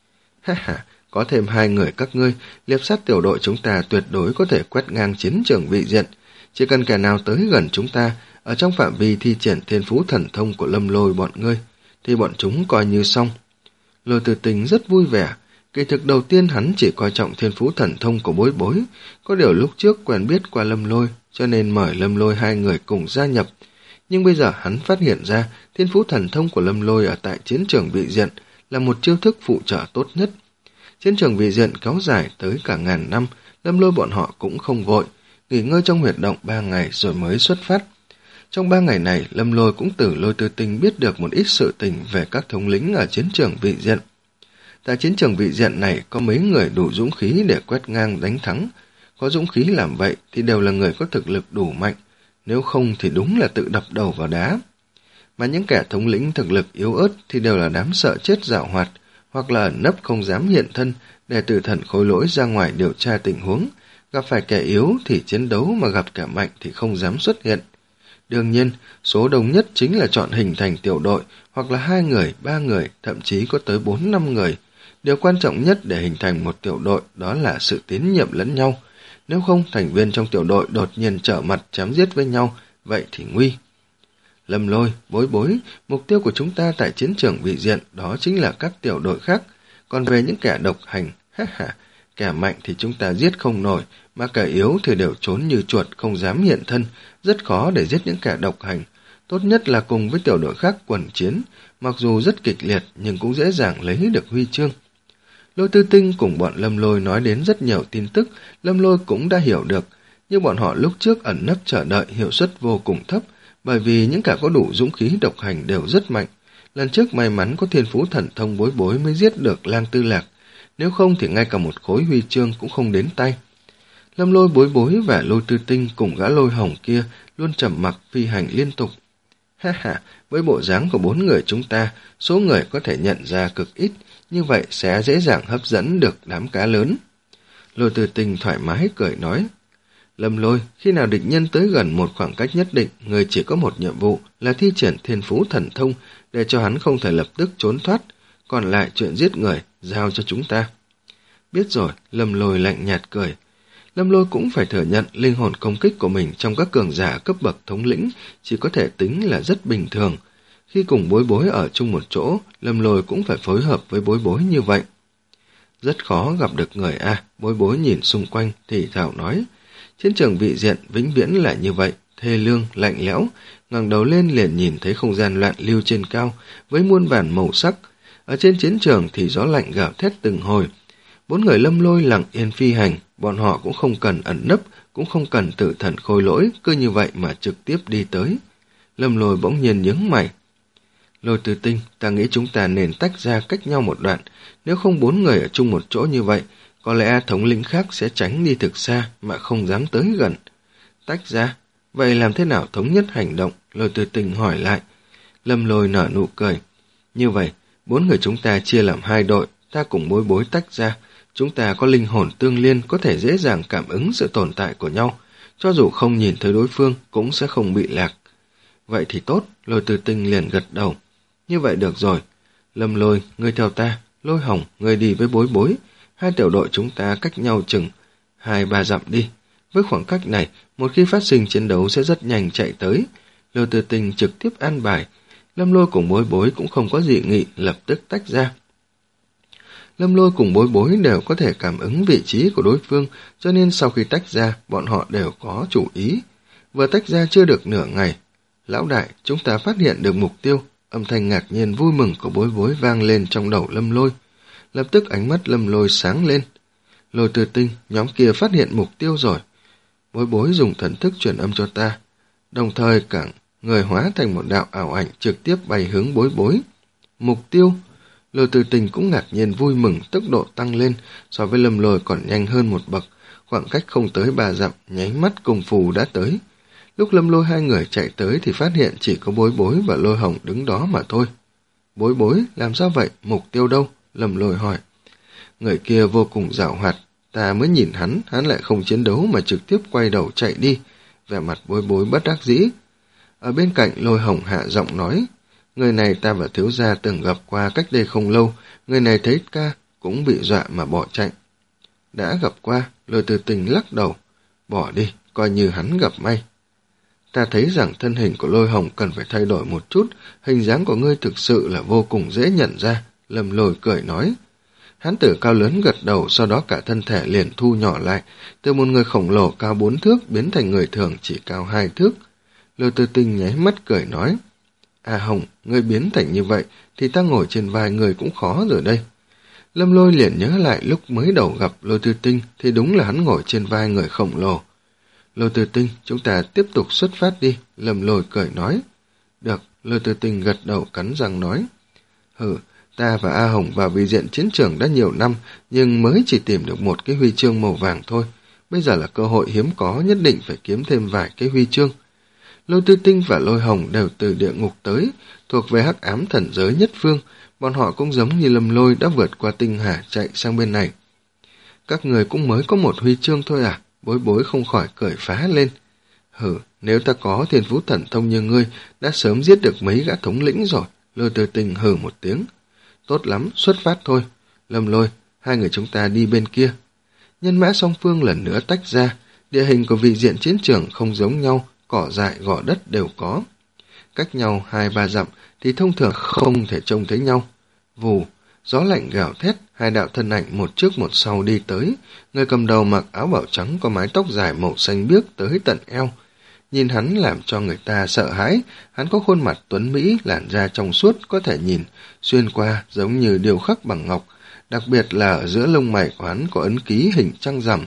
Ha ha, có thêm hai người các ngươi, liệp sát tiểu đội chúng ta tuyệt đối có thể quét ngang chiến trường vị diện. Chỉ cần kẻ nào tới gần chúng ta, ở trong phạm vi thi triển thiên phú thần thông của Lâm Lôi bọn ngươi, thì bọn chúng coi như xong. Lôi Tư Tinh rất vui vẻ. Kỳ thực đầu tiên hắn chỉ coi trọng thiên phú thần thông của Bối Bối, có điều lúc trước quen biết qua Lâm Lôi, cho nên mời Lâm Lôi hai người cùng gia nhập. Nhưng bây giờ hắn phát hiện ra thiên phú thần thông của Lâm Lôi ở tại chiến trường vị diện là một chiêu thức phụ trợ tốt nhất. Chiến trường vị diện kéo dài tới cả ngàn năm, Lâm Lôi bọn họ cũng không vội, nghỉ ngơi trong huyệt động ba ngày rồi mới xuất phát. Trong ba ngày này, Lâm Lôi cũng từ Lôi Tư Tinh biết được một ít sự tình về các thống lĩnh ở chiến trường vị diện. Tại chiến trường vị diện này có mấy người đủ dũng khí để quét ngang đánh thắng. Có dũng khí làm vậy thì đều là người có thực lực đủ mạnh, nếu không thì đúng là tự đập đầu vào đá. Mà những kẻ thống lĩnh thực lực yếu ớt thì đều là đám sợ chết giảo hoạt, hoặc là ẩn nấp không dám hiện thân để từ thần Khối Lỗi ra ngoài điều tra tình huống. Gặp phải kẻ yếu thì chiến đấu, mà gặp kẻ mạnh thì không dám xuất hiện. Đương nhiên, số đông nhất chính là chọn hình thành tiểu đội, hoặc là hai người, ba người, thậm chí có tới bốn năm người. Điều quan trọng nhất để hình thành một tiểu đội đó là sự tín nhiệm lẫn nhau. Nếu không, thành viên trong tiểu đội đột nhiên trở mặt chém giết với nhau, vậy thì nguy. Lâm Lôi, Bối Bối, mục tiêu của chúng ta tại chiến trường vị diện đó chính là các tiểu đội khác. Còn về những kẻ độc hành, ha ha, kẻ mạnh thì chúng ta giết không nổi, mà kẻ yếu thì đều trốn như chuột không dám hiện thân, rất khó để giết những kẻ độc hành. Tốt nhất là cùng với tiểu đội khác quần chiến, mặc dù rất kịch liệt nhưng cũng dễ dàng lấy được huy chương. Lôi Tư Tinh cùng bọn Lâm Lôi nói đến rất nhiều tin tức, Lâm Lôi cũng đã hiểu được, nhưng bọn họ lúc trước ẩn nấp chờ đợi hiệu suất vô cùng thấp, bởi vì những kẻ có đủ dũng khí độc hành đều rất mạnh. Lần trước may mắn có thiên phú thần thông Bối Bối mới giết được Lang Tư Lạc, nếu không thì ngay cả một khối huy chương cũng không đến tay. Lâm Lôi, Bối Bối và Lôi Tư Tinh cùng gã Lôi Hồng kia luôn trầm mặc phi hành liên tục. Ha ha, với bộ dáng của bốn người chúng ta, số người có thể nhận ra cực ít, như vậy sẽ dễ dàng hấp dẫn được đám cá lớn. Lôi Tư Tinh thoải mái cười nói, Lâm Lôi, khi nào địch nhân tới gần một khoảng cách nhất định, người chỉ có một nhiệm vụ là thi triển thiên phú thần thông để cho hắn không thể lập tức trốn thoát, còn lại chuyện giết người giao cho chúng ta. Biết rồi, Lâm Lôi lạnh nhạt cười. Lâm Lôi cũng phải thừa nhận linh hồn công kích của mình trong các cường giả cấp bậc thống lĩnh chỉ có thể tính là rất bình thường. Khi cùng Bối Bối ở chung một chỗ, Lâm Lôi cũng phải phối hợp với Bối Bối như vậy. Rất khó gặp được người a. À, Bối Bối nhìn xung quanh thì thào nói. Chiến trường vị diện vĩnh viễn là như vậy, thê lương, lạnh lẽo, ngẩng đầu lên liền nhìn thấy không gian loạn lưu trên cao với muôn vàn màu sắc. Ở trên chiến trường thì gió lạnh gào thét từng hồi. Bốn người Lâm Lôi lặng yên phi hành, bọn họ cũng không cần ẩn nấp, cũng không cần tự thần khôi lỗi, cứ như vậy mà trực tiếp đi tới. Lâm Lôi bỗng nhiên nhướng mày. Lôi Tư Tinh, ta nghĩ chúng ta nên tách ra cách nhau một đoạn, nếu không bốn người ở chung một chỗ như vậy, có lẽ thống lĩnh khác sẽ tránh đi thực xa mà không dám tới gần. Tách ra? Vậy làm thế nào thống nhất hành động? Lôi Tư Tinh hỏi lại. Lâm Lôi nở nụ cười. Như vậy, bốn người chúng ta chia làm hai đội, ta cùng Bối Bối tách ra. Chúng ta có linh hồn tương liên, có thể dễ dàng cảm ứng sự tồn tại của nhau. Cho dù không nhìn thấy đối phương, cũng sẽ không bị lạc. Vậy thì tốt, Lôi Tư Tinh liền gật đầu. Như vậy được rồi. Lâm Lôi, ngươi theo ta. Lôi Hồng, ngươi đi với Bối Bối. Hai tiểu đội chúng ta cách nhau chừng hai ba dặm đi. Với khoảng cách này, một khi phát sinh chiến đấu sẽ rất nhanh chạy tới. Lôi Tư Tinh trực tiếp an bài. Lâm Lôi cùng Bối Bối cũng không có dị nghị, lập tức tách ra. Lâm Lôi cùng Bối Bối đều có thể cảm ứng vị trí của đối phương, cho nên sau khi tách ra, bọn họ đều có chủ ý. Vừa tách ra chưa được nửa ngày. Lão đại, chúng ta phát hiện được mục tiêu. Âm thanh ngạc nhiên vui mừng của Bối Bối vang lên trong đầu Lâm Lôi. Lập tức ánh mắt Lâm Lôi sáng lên. Lôi Tư Tinh, nhóm kia phát hiện mục tiêu rồi. Bối Bối dùng thần thức truyền âm cho ta. Đồng thời cả người hóa thành một đạo ảo ảnh trực tiếp bay hướng Bối Bối. Mục tiêu? Lôi Tư Tinh cũng ngạc nhiên vui mừng, tốc độ tăng lên, so với Lâm Lôi còn nhanh hơn một bậc, khoảng cách không tới ba dặm, nháy mắt cùng phù đã tới. Lúc Lâm Lôi hai người chạy tới thì phát hiện chỉ có Bối Bối và Lôi Hồng đứng đó mà thôi. Bối Bối, làm sao vậy? Mục tiêu đâu? Lâm Lôi hỏi. Người kia vô cùng giảo hoạt, ta mới nhìn hắn, hắn lại không chiến đấu mà trực tiếp quay đầu chạy đi, vẻ mặt Bối Bối bất đắc dĩ. Ở bên cạnh Lôi Hồng hạ giọng nói, người này ta và thiếu gia từng gặp qua cách đây không lâu, người này thấy ca cũng bị dọa mà bỏ chạy. Đã gặp qua, Lôi Tư Tinh lắc đầu, bỏ đi, coi như hắn gặp may. Ta thấy rằng thân hình của Lôi Hồng cần phải thay đổi một chút, hình dáng của ngươi thực sự là vô cùng dễ nhận ra, Lâm Lôi cười nói. Hán tử cao lớn gật đầu, sau đó cả thân thể liền thu nhỏ lại, từ một người khổng lồ cao bốn thước biến thành người thường chỉ cao hai thước. Lôi Tư Tinh nháy mắt cười nói, À Hồng, ngươi biến thành như vậy, thì ta ngồi trên vai người cũng khó rồi đây. Lâm Lôi liền nhớ lại lúc mới đầu gặp Lôi Tư Tinh, thì đúng là hắn ngồi trên vai người khổng lồ. Lôi Tư Tinh, chúng ta tiếp tục xuất phát đi, Lâm Lôi cười nói. Được, Lôi Tư Tinh gật đầu cắn răng nói. Hừ, ta và A Hồng vào vị diện chiến trường đã nhiều năm, nhưng mới chỉ tìm được một cái huy chương màu vàng thôi. Bây giờ là cơ hội hiếm có, nhất định phải kiếm thêm vài cái huy chương. Lôi Tư Tinh và Lôi Hồng đều từ địa ngục tới, thuộc về hắc ám thần giới nhất phương, bọn họ cũng giống như Lâm Lôi đã vượt qua tinh hà chạy sang bên này. Các người cũng mới có một huy chương thôi à? Bối Bối không khỏi cười phá lên. Hử, nếu ta có thiên phú thần thông như ngươi, đã sớm giết được mấy gã thống lĩnh rồi. Lôi Tư Tinh hừ một tiếng. Tốt lắm, xuất phát thôi. Lâm Lôi, hai người chúng ta đi bên kia. Nhân mã song phương lần nữa tách ra, địa hình của vị diện chiến trường không giống nhau, cỏ dại, gò đất đều có. Cách nhau hai ba dặm thì thông thường không thể trông thấy nhau. Vù, gió lạnh gào thét, hai đạo thân ảnh một trước một sau đi tới. Người cầm đầu mặc áo bảo trắng có mái tóc dài màu xanh biếc tới tận eo. Nhìn hắn làm cho người ta sợ hãi, hắn có khuôn mặt tuấn mỹ, làn da trong suốt có thể nhìn xuyên qua giống như điêu khắc bằng ngọc, đặc biệt là ở giữa lông mày của hắn có ấn ký hình trăng rằm.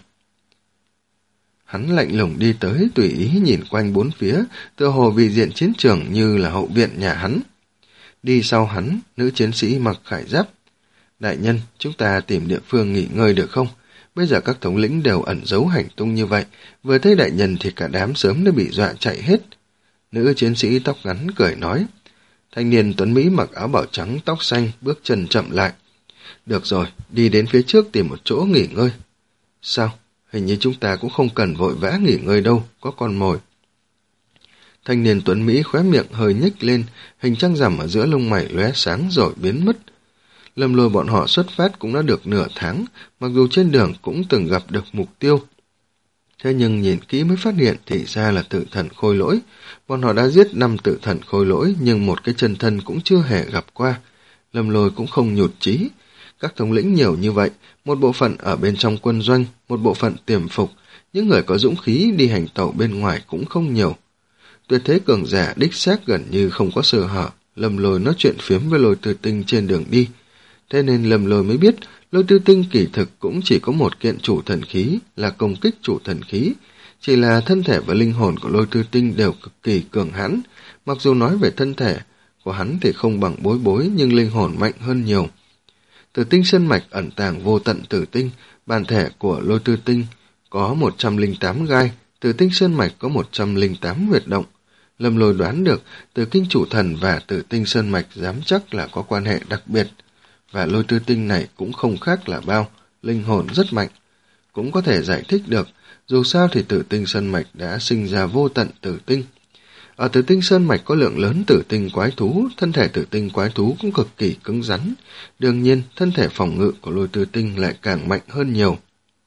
Hắn lạnh lùng đi tới, tùy ý nhìn quanh bốn phía, tựa hồ vị diện chiến trường như là hậu viện nhà hắn. Đi sau hắn, nữ chiến sĩ mặc khải giáp. Đại nhân, chúng ta tìm địa phương nghỉ ngơi được không? Bây giờ các thống lĩnh đều ẩn giấu hành tung như vậy, vừa thấy đại nhân thì cả đám sớm đã bị dọa chạy hết. Nữ chiến sĩ tóc ngắn cười nói. Thanh niên tuấn Mỹ mặc áo bảo trắng tóc xanh bước chân chậm lại. Được rồi, đi đến phía trước tìm một chỗ nghỉ ngơi. Sao? Hình như chúng ta cũng không cần vội vã nghỉ ngơi đâu, có con mồi. Thanh niên tuấn Mỹ khóe miệng hơi nhếch lên, hình trăng rằm ở giữa lông mày lóe sáng rồi biến mất. Lâm Lôi bọn họ xuất phát cũng đã được nửa tháng, mặc dù trên đường cũng từng gặp được mục tiêu. Thế nhưng nhìn kỹ mới phát hiện thì ra là tự thần khôi lỗi. Bọn họ đã giết năm tự thần khôi lỗi nhưng một cái chân thân cũng chưa hề gặp qua. Lâm Lôi cũng không nhụt chí. Các thống lĩnh nhiều như vậy, một bộ phận ở bên trong quân doanh, một bộ phận tiềm phục, những người có dũng khí đi hành tẩu bên ngoài cũng không nhiều. Tuyệt thế cường giả đích xác gần như không có sơ hở. Lâm Lôi nói chuyện phiếm với Lôi Tư Tinh trên đường đi. Thế nên Lâm Lôi mới biết Lôi Tư Tinh kỳ thực cũng chỉ có một kiện chủ thần khí, là công kích chủ thần khí. Chỉ là thân thể và linh hồn của Lôi Tư Tinh đều cực kỳ cường hãn. Mặc dù nói về thân thể của hắn thì không bằng Bối Bối, nhưng linh hồn mạnh hơn nhiều. Tử Tinh Sơn Mạch ẩn tàng vô tận tử tinh, bản thể của Lôi Tư Tinh có một trăm lẻ tám gai, Tử Tinh Sơn Mạch có một trăm lẻ tám huyệt động. Lâm Lôi đoán được Tử Kinh Chủ Thần và Tử Tinh Sơn Mạch dám chắc là có quan hệ đặc biệt. Và Lôi Tư Tinh này cũng không khác là bao, linh hồn rất mạnh. Cũng có thể giải thích được, dù sao thì Tử Tinh Sơn Mạch đã sinh ra vô tận tử tinh. Ở Tử Tinh Sơn Mạch có lượng lớn tử tinh quái thú, thân thể tử tinh quái thú cũng cực kỳ cứng rắn. Đương nhiên, thân thể phòng ngự của Lôi Tư Tinh lại càng mạnh hơn nhiều.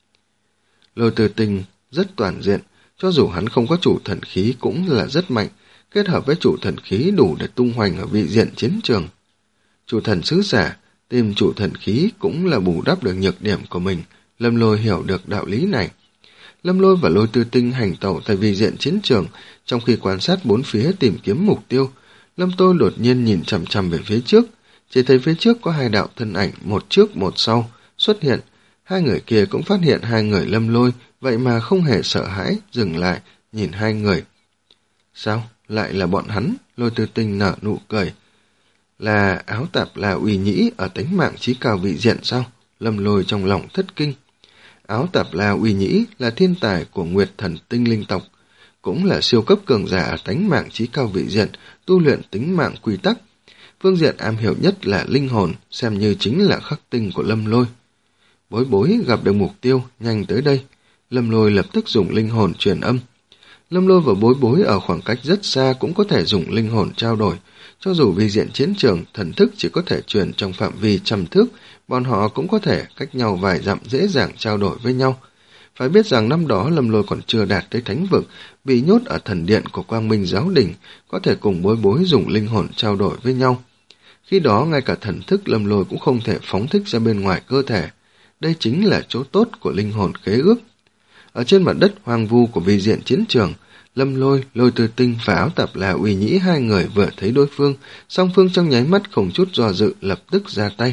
Lôi Tư Tinh rất toàn diện, cho dù hắn không có chủ thần khí cũng là rất mạnh, kết hợp với chủ thần khí đủ để tung hoành ở vị diện chiến trường. Chủ thần sứ giả, tìm chủ thần khí cũng là bù đắp được nhược điểm của mình. Lâm Lôi hiểu được đạo lý này. Lâm Lôi và Lôi Tư Tinh hành tẩu tại vị diện chiến trường, trong khi quan sát bốn phía tìm kiếm mục tiêu. Lâm Tôi đột nhiên nhìn chằm chằm về phía trước, chỉ thấy phía trước có hai đạo thân ảnh, một trước một sau, xuất hiện. Hai người kia cũng phát hiện hai người Lâm Lôi, vậy mà không hề sợ hãi, dừng lại, nhìn hai người. Sao? Lại là bọn hắn? Lôi Tư Tinh nở nụ cười. Là Áo Tạp La Uy Nhĩ ở tánh mạng chí cao vị diện sao? Lâm Lôi trong lòng thất kinh. Áo Tạp La Uy Nhĩ là thiên tài của Nguyệt Thần Tinh Linh tộc, cũng là siêu cấp cường giả ở tánh mạng chí cao vị diện, tu luyện tính mạng quy tắc. Phương diện am hiểu nhất là linh hồn, xem như chính là khắc tinh của Lâm Lôi. Bối Bối gặp được mục tiêu, nhanh tới đây. Lâm Lôi lập tức dùng linh hồn truyền âm. Lâm Lôi và Bối Bối ở khoảng cách rất xa cũng có thể dùng linh hồn trao đổi. Cho dù vi diện chiến trường, thần thức chỉ có thể truyền trong phạm vi trăm thước, bọn họ cũng có thể cách nhau vài dặm dễ dàng trao đổi với nhau. Phải biết rằng năm đó Lâm Lôi còn chưa đạt tới thánh vực, bị nhốt ở thần điện của Quang Minh Giáo Đình, có thể cùng Bối Bối dùng linh hồn trao đổi với nhau. Khi đó ngay cả thần thức Lâm Lôi cũng không thể phóng thích ra bên ngoài cơ thể. Đây chính là chỗ tốt của linh hồn khế ước. Ở trên mặt đất hoang vu của vi diện chiến trường, Lâm Lôi, Lôi Tư Tinh và Áo Tạp La Uy Nhĩ hai người vừa thấy đối phương, song phương trong nháy mắt không chút do dự lập tức ra tay.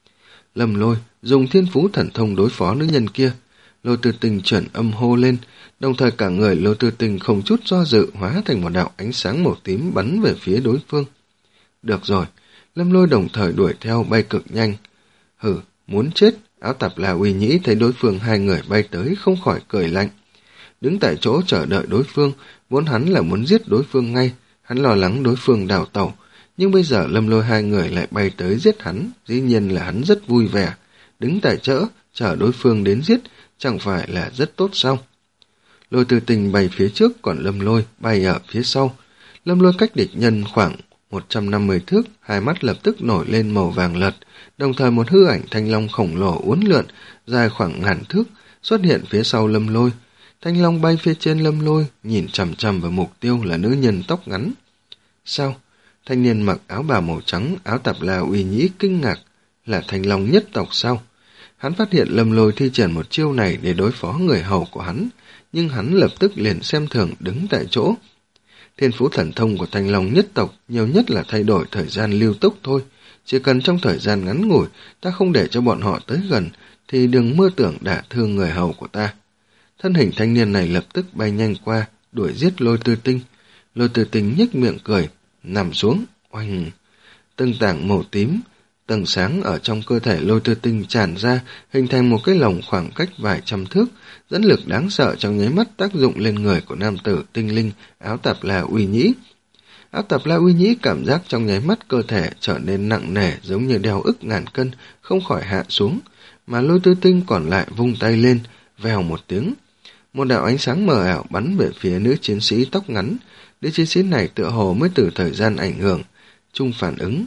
Lâm Lôi dùng thiên phú thần thông đối phó nữ nhân kia. Lôi Tư Tinh chuyển âm hô lên, đồng thời cả người Lôi Tư Tinh không chút do dự hóa thành một đạo ánh sáng màu tím bắn về phía đối phương. Được rồi, Lâm Lôi đồng thời đuổi theo bay cực nhanh. Hử, muốn chết. Áo Tạp La Uy Nhĩ thấy đối phương hai người bay tới không khỏi cười lạnh. Đứng tại chỗ chờ đợi đối phương, vốn hắn là muốn giết đối phương ngay, hắn lo lắng đối phương đào tẩu, nhưng bây giờ Lâm Lôi hai người lại bay tới giết hắn, dĩ nhiên là hắn rất vui vẻ. Đứng tại chỗ, chờ đối phương đến giết, chẳng phải là rất tốt sao? Lôi Tư Tinh bay phía trước, còn Lâm Lôi bay ở phía sau. Lâm Lôi cách địch nhân khoảng một trăm năm mươi thước, hai mắt lập tức nổi lên màu vàng lật, đồng thời một hư ảnh thanh long khổng lồ uốn lượn, dài khoảng ngàn thước, xuất hiện phía sau Lâm Lôi. Thanh long bay phía trên Lâm Lôi, nhìn chằm chằm vào mục tiêu là nữ nhân tóc ngắn. Sao? Thanh niên mặc áo bào màu trắng, Áo Tạp La Uy Nhĩ kinh ngạc, là thanh long nhất tộc sao? Hắn phát hiện Lâm Lôi thi triển một chiêu này để đối phó người hầu của hắn, nhưng hắn lập tức liền xem thường đứng tại chỗ. Thiên phú thần thông của thanh long nhất tộc nhiều nhất là thay đổi thời gian lưu tốc thôi. Chỉ cần trong thời gian ngắn ngủi, ta không để cho bọn họ tới gần, thì đừng mơ tưởng đả thương người hầu của ta. Thân hình thanh niên này lập tức bay nhanh qua, đuổi giết Lôi Tư Tinh. Lôi Tư Tinh nhếch miệng cười, nằm xuống, oanh. Từng tảng màu tím, tầng sáng ở trong cơ thể Lôi Tư Tinh tràn ra, hình thành một cái lồng khoảng cách vài trăm thước, dẫn lực đáng sợ trong nháy mắt tác dụng lên người của nam tử tinh linh Áo Tạp La Uy Nhĩ. Áo Tạp La Uy Nhĩ cảm giác trong nháy mắt cơ thể trở nên nặng nề giống như đeo ức ngàn cân, không khỏi hạ xuống, mà Lôi Tư Tinh còn lại vung tay lên, vèo một tiếng. Một đạo ánh sáng mờ ảo bắn về phía nữ chiến sĩ tóc ngắn. Nữ chiến sĩ này tựa hồ mới từ thời gian ảnh hưởng, chung phản ứng.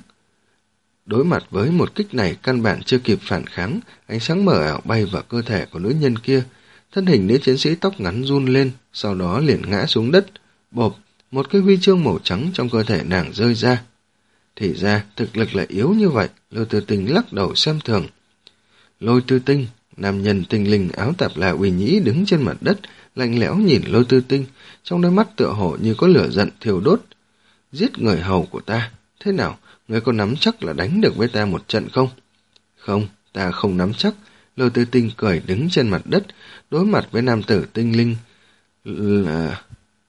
Đối mặt với một kích này căn bản chưa kịp phản kháng, ánh sáng mờ ảo bay vào cơ thể của nữ nhân kia. Thân hình nữ chiến sĩ tóc ngắn run lên, sau đó liền ngã xuống đất. Bộp, một cái huy chương màu trắng trong cơ thể nàng rơi ra. Thì ra, thực lực lại yếu như vậy, Lôi Tư Tinh lắc đầu xem thường. Lôi Tư Tinh, nam nhân tinh linh áo Tạp La Uy Nhĩ đứng trên mặt đất, lạnh lẽo nhìn Lôi Tư Tinh, trong đôi mắt tựa hồ như có lửa giận thiêu đốt. Giết người hầu của ta, thế nào, ngươi có nắm chắc là đánh được với ta một trận không? Không, ta không nắm chắc. Lôi Tư Tinh cười đứng trên mặt đất, đối mặt với nam tử tinh linh. Là...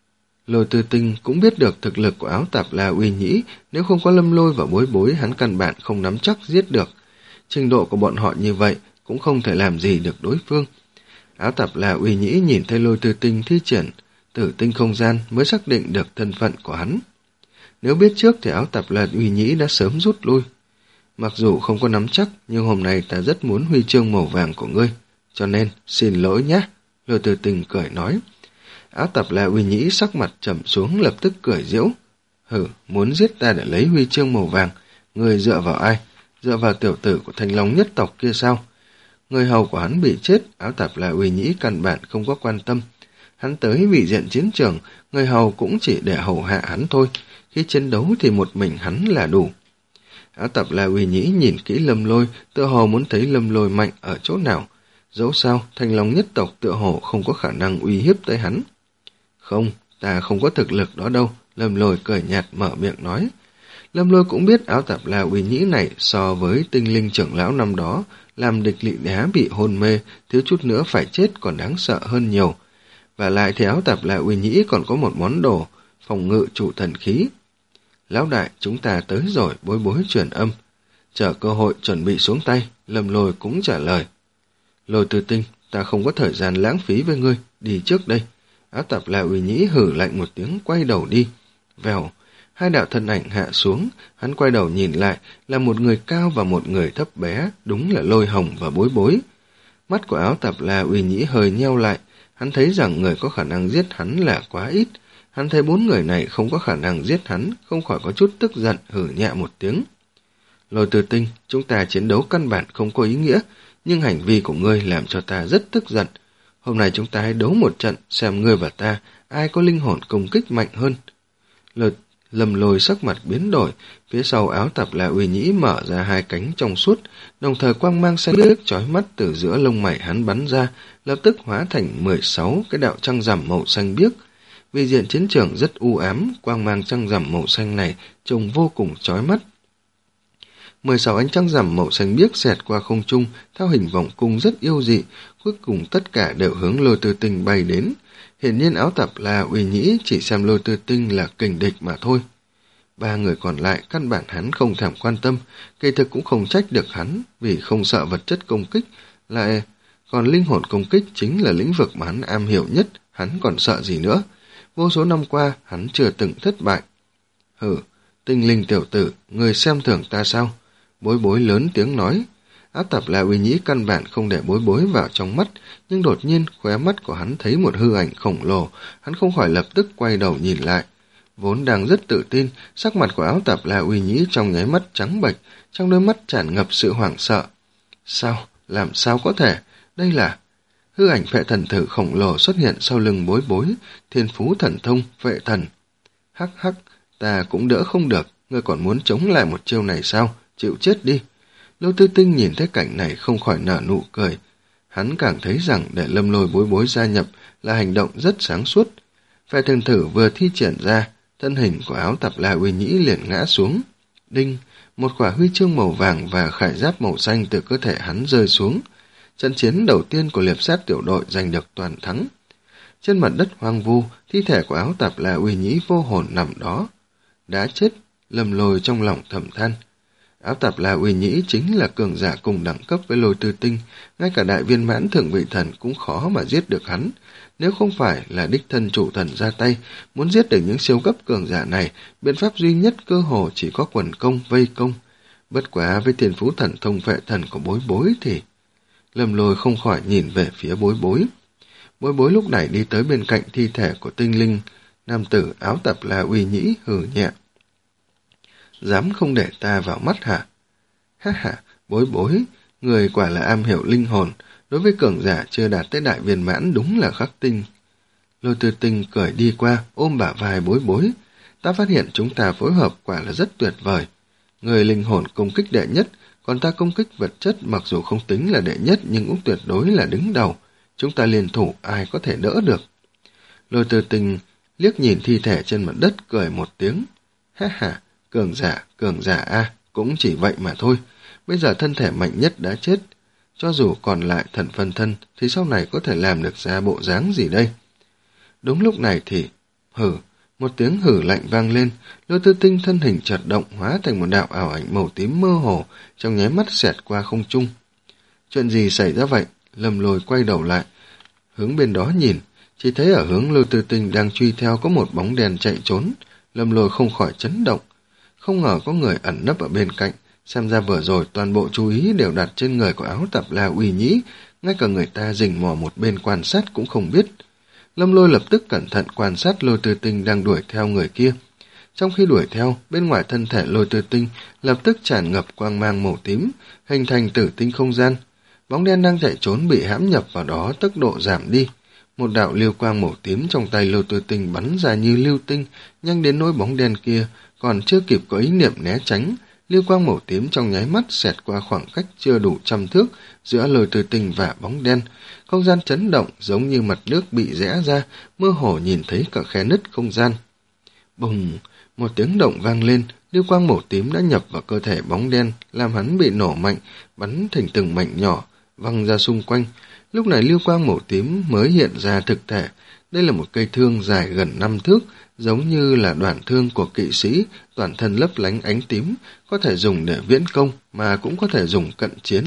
Lôi Tư Tinh cũng biết được thực lực của áo Tạp La Uy Nhĩ, nếu không có Lâm Lôi và Bối Bối hắn căn bản không nắm chắc giết được. Trình độ của bọn họ như vậy cũng không thể làm gì được đối phương. Áo Tạp La Uy Nhĩ nhìn thấy Lôi Tư Tinh thi triển tử tinh không gian mới xác định được thân phận của hắn. Nếu biết trước thì áo Tạp La Uy Nhĩ đã sớm rút lui. Mặc dù không có nắm chắc, nhưng hôm nay ta rất muốn huy chương màu vàng của ngươi, cho nên xin lỗi nhé. Lôi Tư Tinh cười nói. Áo Tạp La Uy Nhĩ sắc mặt trầm xuống lập tức cười giễu. Hử, muốn giết ta để lấy huy chương màu vàng, ngươi dựa vào ai? Dựa vào tiểu tử của Thanh Long nhất tộc kia sao? Người hầu của hắn bị chết, áo Tạp La Uy Nhĩ căn bản không có quan tâm. Hắn tới vị diện chiến trường, người hầu cũng chỉ để hầu hạ hắn thôi. Khi chiến đấu thì một mình hắn là đủ. Áo Tạp La Uy Nhĩ nhìn kỹ Lâm Lôi, tựa hồ muốn thấy Lâm Lôi mạnh ở chỗ nào. Dẫu sao, Thanh Long nhất tộc tựa hồ không có khả năng uy hiếp tới hắn. Không, ta không có thực lực đó đâu, Lâm Lôi cười nhạt mở miệng nói. Lâm Lôi cũng biết áo Tạp La Uy Nhĩ này so với tinh linh trưởng lão năm đó, làm địch lị đá bị hôn mê, thiếu chút nữa phải chết còn đáng sợ hơn nhiều. Và lại thì áo Tạp La Uy Nhĩ còn có một món đồ, phòng ngự trụ thần khí. Lão đại, chúng ta tới rồi, Bối Bối truyền âm. Chờ cơ hội chuẩn bị xuống tay, Lâm Lôi cũng trả lời. Lôi Tư Tinh, ta không có thời gian lãng phí với ngươi, đi trước đây. Áo Tạp La Uy Nhĩ hử lạnh một tiếng quay đầu đi. Vèo, hai đạo thân ảnh hạ xuống, hắn quay đầu nhìn lại là một người cao và một người thấp bé, đúng là Lôi Hồng và Bối Bối. Mắt của áo Tạp La Uy Nhĩ hơi nheo lại, hắn thấy rằng người có khả năng giết hắn là quá ít. Hắn thấy bốn người này không có khả năng giết hắn, không khỏi có chút tức giận hử nhẹ một tiếng. Lôi Tư Tinh, chúng ta chiến đấu căn bản không có ý nghĩa, nhưng hành vi của ngươi làm cho ta rất tức giận. Hôm nay chúng ta hãy đấu một trận, xem ngươi và ta, ai có linh hồn công kích mạnh hơn. Lôi Lâm Lôi sắc mặt biến đổi, phía sau áo Tạp La Uy Nhĩ mở ra hai cánh trong suốt, đồng thời quang mang xanh biếc chói mắt từ giữa lông mày hắn bắn ra, lập tức hóa thành mười sáu cái đạo trăng rằm màu xanh biếc. Vì diện chiến trường rất u ám, quang mang trăng rằm màu xanh này trông vô cùng chói mắt. mười sáu ánh trăng rằm màu xanh biếc xẹt qua không trung, theo hình vòng cung rất yêu dị, cuối cùng tất cả đều hướng Lôi Tư Tinh bay đến. Hiển nhiên áo Tạp La Uy Nhĩ chỉ xem Lôi Tư Tinh là kình địch mà thôi. Ba người còn lại căn bản hắn không thèm quan tâm, kỳ thực cũng không trách được hắn, vì không sợ vật chất công kích, lại còn linh hồn công kích chính là lĩnh vực mà hắn am hiểu nhất, hắn còn sợ gì nữa. Vô số năm qua, hắn chưa từng thất bại. Hử, tinh linh tiểu tử, người xem thường ta sao? Bối Bối lớn tiếng nói. Áo Tạp La Uy Nhĩ căn bản không để Bối Bối vào trong mắt, nhưng đột nhiên khóe mắt của hắn thấy một hư ảnh khổng lồ, hắn không khỏi lập tức quay đầu nhìn lại. Vốn đang rất tự tin, sắc mặt của áo Tạp La Uy Nhĩ trong nháy mắt trắng bệch, trong đôi mắt tràn ngập sự hoảng sợ. Sao? Làm sao có thể? Đây là... Hư ảnh phệ thần thử khổng lồ xuất hiện sau lưng Bối Bối, thiên phú thần thông, phệ thần. Hắc hắc, ta cũng đỡ không được, ngươi còn muốn chống lại một chiêu này sao? Chịu chết đi. Lôi Tư Tinh nhìn thấy cảnh này không khỏi nở nụ cười. Hắn càng thấy rằng để Lâm Lôi Bối Bối gia nhập là hành động rất sáng suốt. Phệ thần thử vừa thi triển ra, thân hình của áo Tạp La Uy Nhĩ liền ngã xuống. Đinh, một quả huy chương màu vàng và khải giáp màu xanh từ cơ thể hắn rơi xuống. Trận chiến đầu tiên của liệp sát tiểu đội giành được toàn thắng. Trên mặt đất hoang vu, thi thể của áo Tạp La Uy Nhĩ vô hồn nằm đó. Đã chết, Lâm Lôi trong lòng thầm than. Áo Tạp La Uy Nhĩ chính là cường giả cùng đẳng cấp với Lôi Tư Tinh, ngay cả đại viên mãn thượng vị thần cũng khó mà giết được hắn. Nếu không phải là đích thân chủ thần ra tay, muốn giết được những siêu cấp cường giả này, biện pháp duy nhất cơ hồ chỉ có quần công, vây công. Bất quá với tiền phú thần thông vệ thần của Bối Bối thì... Lâm Lôi không khỏi nhìn về phía Bối Bối. Bối Bối lúc này đi tới bên cạnh thi thể của tinh linh, nam tử Áo Tạp La Uy Nhĩ hừ nhẹ. Dám không để ta vào mắt hả? Ha ha, Bối Bối, người quả là am hiểu linh hồn, đối với cường giả chưa đạt tới đại viên mãn đúng là khắc tinh. Lôi Tư Tinh cười đi qua, ôm bả vai Bối Bối. Ta phát hiện chúng ta phối hợp quả là rất tuyệt vời. Người linh hồn công kích đệ nhất, còn ta công kích vật chất mặc dù không tính là đệ nhất nhưng cũng tuyệt đối là đứng đầu. Chúng ta liên thủ ai có thể đỡ được. Lôi Tư Tinh liếc nhìn thi thể trên mặt đất cười một tiếng. Ha ha, cường giả, cường giả a, cũng chỉ vậy mà thôi. Bây giờ thân thể mạnh nhất đã chết. Cho dù còn lại thần phân thân thì sau này có thể làm được ra bộ dáng gì đây? Đúng lúc này thì... Hử, một tiếng hử lạnh vang lên, Lôi Tư Tinh thân hình chợt động hóa thành một đạo ảo ảnh màu tím mơ hồ, trong nháy mắt xẹt qua không trung. Chuyện gì xảy ra vậy? Lâm Lôi quay đầu lại, hướng bên đó nhìn, chỉ thấy ở hướng Lôi Tư Tinh đang truy theo có một bóng đèn chạy trốn. Lâm Lôi không khỏi chấn động, không ngờ có người ẩn nấp ở bên cạnh, xem ra vừa rồi toàn bộ chú ý đều đặt trên người của Áo Tạp La Uy Nhĩ, ngay cả người ta rình mò một bên quan sát cũng không biết. Lâm Lôi lập tức cẩn thận quan sát Lôi Tư Tinh đang đuổi theo người kia. Trong khi đuổi theo, bên ngoài thân thể Lôi Tư Tinh lập tức tràn ngập quang mang màu tím, hình thành tử tinh không gian. Bóng đen đang chạy trốn bị hãm nhập vào đó, tốc độ giảm đi. Một đạo lưu quang màu tím trong tay Lôi Tư Tinh bắn ra như lưu tinh, nhanh đến nỗi bóng đen kia còn chưa kịp có ý niệm né tránh. Lưu quang màu tím trong nháy mắt xẹt qua khoảng cách chưa đủ trăm thước giữa Lôi Tư Tinh và bóng đen. Không gian chấn động giống như mặt nước bị rẽ ra, mơ hồ nhìn thấy cả khe nứt không gian. Bùng! Một tiếng động vang lên, lưu quang màu tím đã nhập vào cơ thể bóng đen, làm hắn bị nổ mạnh, bắn thành từng mảnh nhỏ, văng ra xung quanh. Lúc này lưu quang màu tím mới hiện ra thực thể. Đây là một cây thương dài gần năm thước, giống như là đoạn thương của kỵ sĩ, toàn thân lấp lánh ánh tím, có thể dùng để viễn công mà cũng có thể dùng cận chiến.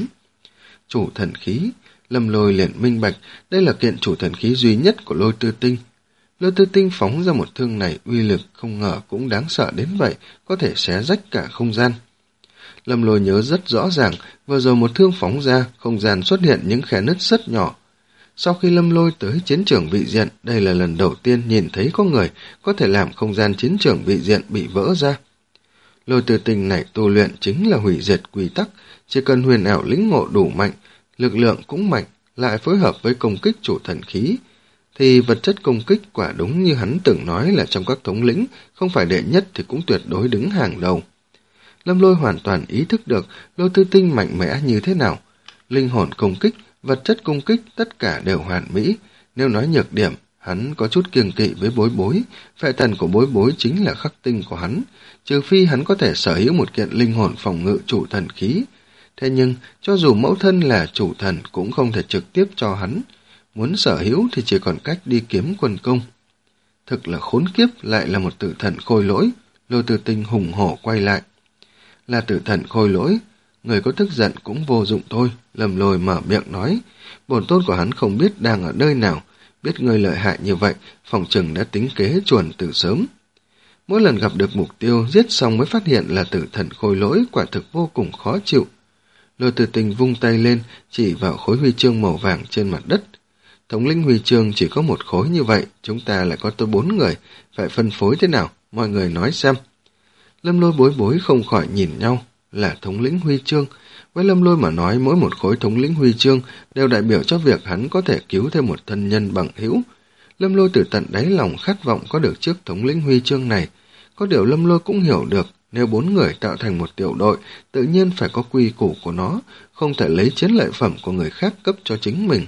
Chủ thần khí, Lâm Lôi liền minh bạch, đây là kiện chủ thần khí duy nhất của Lôi Tư Tinh. Lôi Tư Tinh phóng ra một thương này uy lực không ngờ cũng đáng sợ đến vậy, có thể xé rách cả không gian. Lâm Lôi nhớ rất rõ ràng, vừa rồi một thương phóng ra, không gian xuất hiện những khe nứt rất nhỏ. Sau khi Lâm Lôi tới chiến trường vị diện, đây là lần đầu tiên nhìn thấy có người có thể làm không gian chiến trường vị diện bị vỡ ra. Lôi Tư Tinh này tu luyện chính là hủy diệt quy tắc, chỉ cần huyền ảo lĩnh ngộ đủ mạnh, lực lượng cũng mạnh, lại phối hợp với công kích chủ thần khí, thì vật chất công kích quả đúng như hắn từng nói là trong các thống lĩnh, không phải đệ nhất thì cũng tuyệt đối đứng hàng đầu. Lâm Lôi hoàn toàn ý thức được Lôi Tư Tinh mạnh mẽ như thế nào. Linh hồn công kích, vật chất công kích tất cả đều hoàn mỹ. Nếu nói nhược điểm, hắn có chút kiêng kỵ với Bối Bối, phệ thần của Bối Bối chính là khắc tinh của hắn, trừ phi hắn có thể sở hữu một kiện linh hồn phòng ngự chủ thần khí. Thế nhưng, cho dù mẫu thân là chủ thần cũng không thể trực tiếp cho hắn. Muốn sở hữu thì chỉ còn cách đi kiếm quân công. Thực là khốn kiếp, lại là một tử thần khôi lỗi. Lôi Tư Tinh hùng hổ quay lại. Là tử thần khôi lỗi, người có tức giận cũng vô dụng thôi. Lâm Lôi mở miệng nói. Bổn tôn của hắn không biết đang ở nơi nào, biết người lợi hại như vậy, phòng trừng đã tính kế chuồn từ sớm. Mỗi lần gặp được mục tiêu, giết xong mới phát hiện là tử thần khôi lỗi, quả thực vô cùng khó chịu. Lôi Tư Tinh vung tay lên, chỉ vào khối huy chương màu vàng trên mặt đất. Thống lĩnh huy chương chỉ có một khối như vậy, chúng ta lại có tới bốn người, phải phân phối thế nào, mọi người nói xem. Lâm Lôi Bối Bối không khỏi nhìn nhau, là thống lĩnh huy chương. Với Lâm Lôi mà nói, mỗi một khối thống lĩnh huy chương đều đại biểu cho việc hắn có thể cứu thêm một thân nhân bằng hữu. Lâm Lôi từ tận đáy lòng khát vọng có được chiếc thống lĩnh huy chương này. Có điều Lâm Lôi cũng hiểu được, nếu bốn người tạo thành một tiểu đội, tự nhiên phải có quy củ của nó, không thể lấy chiến lợi phẩm của người khác cấp cho chính mình.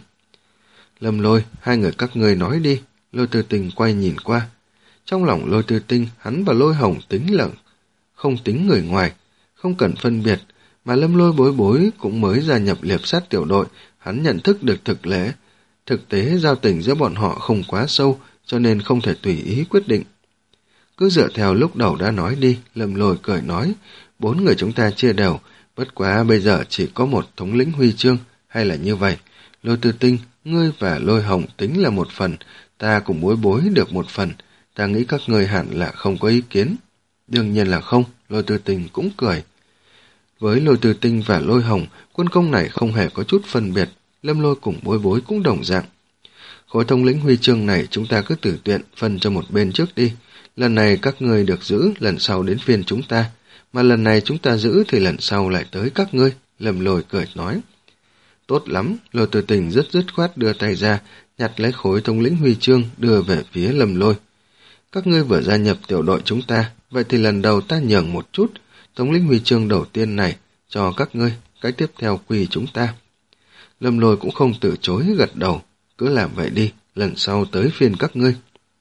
Lâm Lôi, hai người các ngươi nói đi. Lôi Tư Tinh quay nhìn qua. Trong lòng Lôi Tư Tinh, hắn và Lôi Hồng tính lặng, không tính người ngoài, không cần phân biệt, mà Lâm Lôi Bối Bối cũng mới gia nhập liệp sát tiểu đội, hắn nhận thức được thực lễ. Thực tế giao tình giữa bọn họ không quá sâu, cho nên không thể tùy ý quyết định. Cứ dựa theo lúc đầu đã nói đi, Lâm Lôi cười nói, bốn người chúng ta chia đều, bất quá bây giờ chỉ có một thống lĩnh huy chương, hay là như vậy? Lôi Tư Tinh, ngươi và Lôi Hồng tính là một phần, ta cùng Bối Bối được một phần, ta nghĩ các ngươi hẳn là không có ý kiến. Đương nhiên là không, Lôi Tư Tinh cũng cười. Với Lôi Tư Tinh và Lôi Hồng, quân công này không hề có chút phân biệt, Lâm Lôi cùng Bối Bối cũng đồng dạng. Khối thống lĩnh huy chương này chúng ta cứ tử tuyện phân cho một bên trước đi, lần này các ngươi được giữ, lần sau đến phiên chúng ta, mà lần này chúng ta giữ thì lần sau lại tới các ngươi, Lâm Lôi cười nói. Tốt lắm, Lôi Tư Tình rất dứt khoát đưa tay ra, nhặt lấy khối thống lĩnh huy chương đưa về phía Lâm Lôi. Các ngươi vừa gia nhập tiểu đội chúng ta, vậy thì lần đầu ta nhường một chút, thống lĩnh huy chương đầu tiên này cho các ngươi, cái tiếp theo quy chúng ta. Lâm Lôi cũng không từ chối gật đầu, cứ làm vậy đi, lần sau tới phiên các ngươi.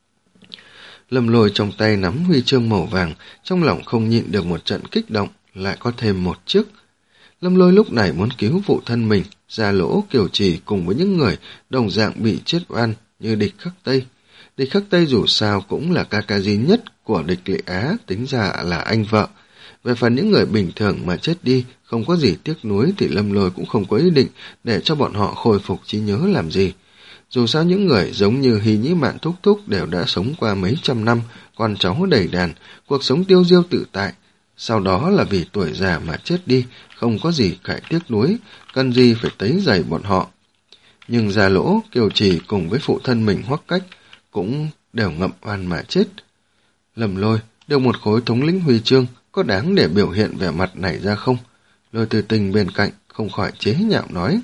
Lâm Lôi trong tay nắm huy chương màu vàng, trong lòng không nhịn được một trận kích động, lại có thêm một chiếc. Lâm Lôi lúc này muốn cứu phụ thân mình, Gia Lỗ, Kiều Trì cùng với những người đồng dạng bị chết oan như Địch Khắc Tây. Địch Khắc Tây dù sao cũng là ca ca duy nhất của Địch Lệ Á, tính ra là anh vợ. Về phần những người bình thường mà chết đi, không có gì tiếc nuối thì Lâm Lôi cũng không có ý định để cho bọn họ khôi phục trí nhớ làm gì. Dù sao những người giống như Hy Nhĩ Mạn Thúc Thúc đều đã sống qua mấy trăm năm, con cháu đầy đàn, cuộc sống tiêu diêu tự tại. Sau đó là vì tuổi già mà chết đi, không có gì phải tiếc nuối, cần gì phải tấy giày bọn họ. Nhưng Gia Lỗ, Kiều Trì cùng với phụ thân mình Hoắc Cách cũng đều ngậm oan mà chết. Lâm Lôi, được một khối thống lĩnh huy chương, có đáng để biểu hiện vẻ mặt này ra không? Lôi Tư Tình bên cạnh không khỏi chế nhạo nói.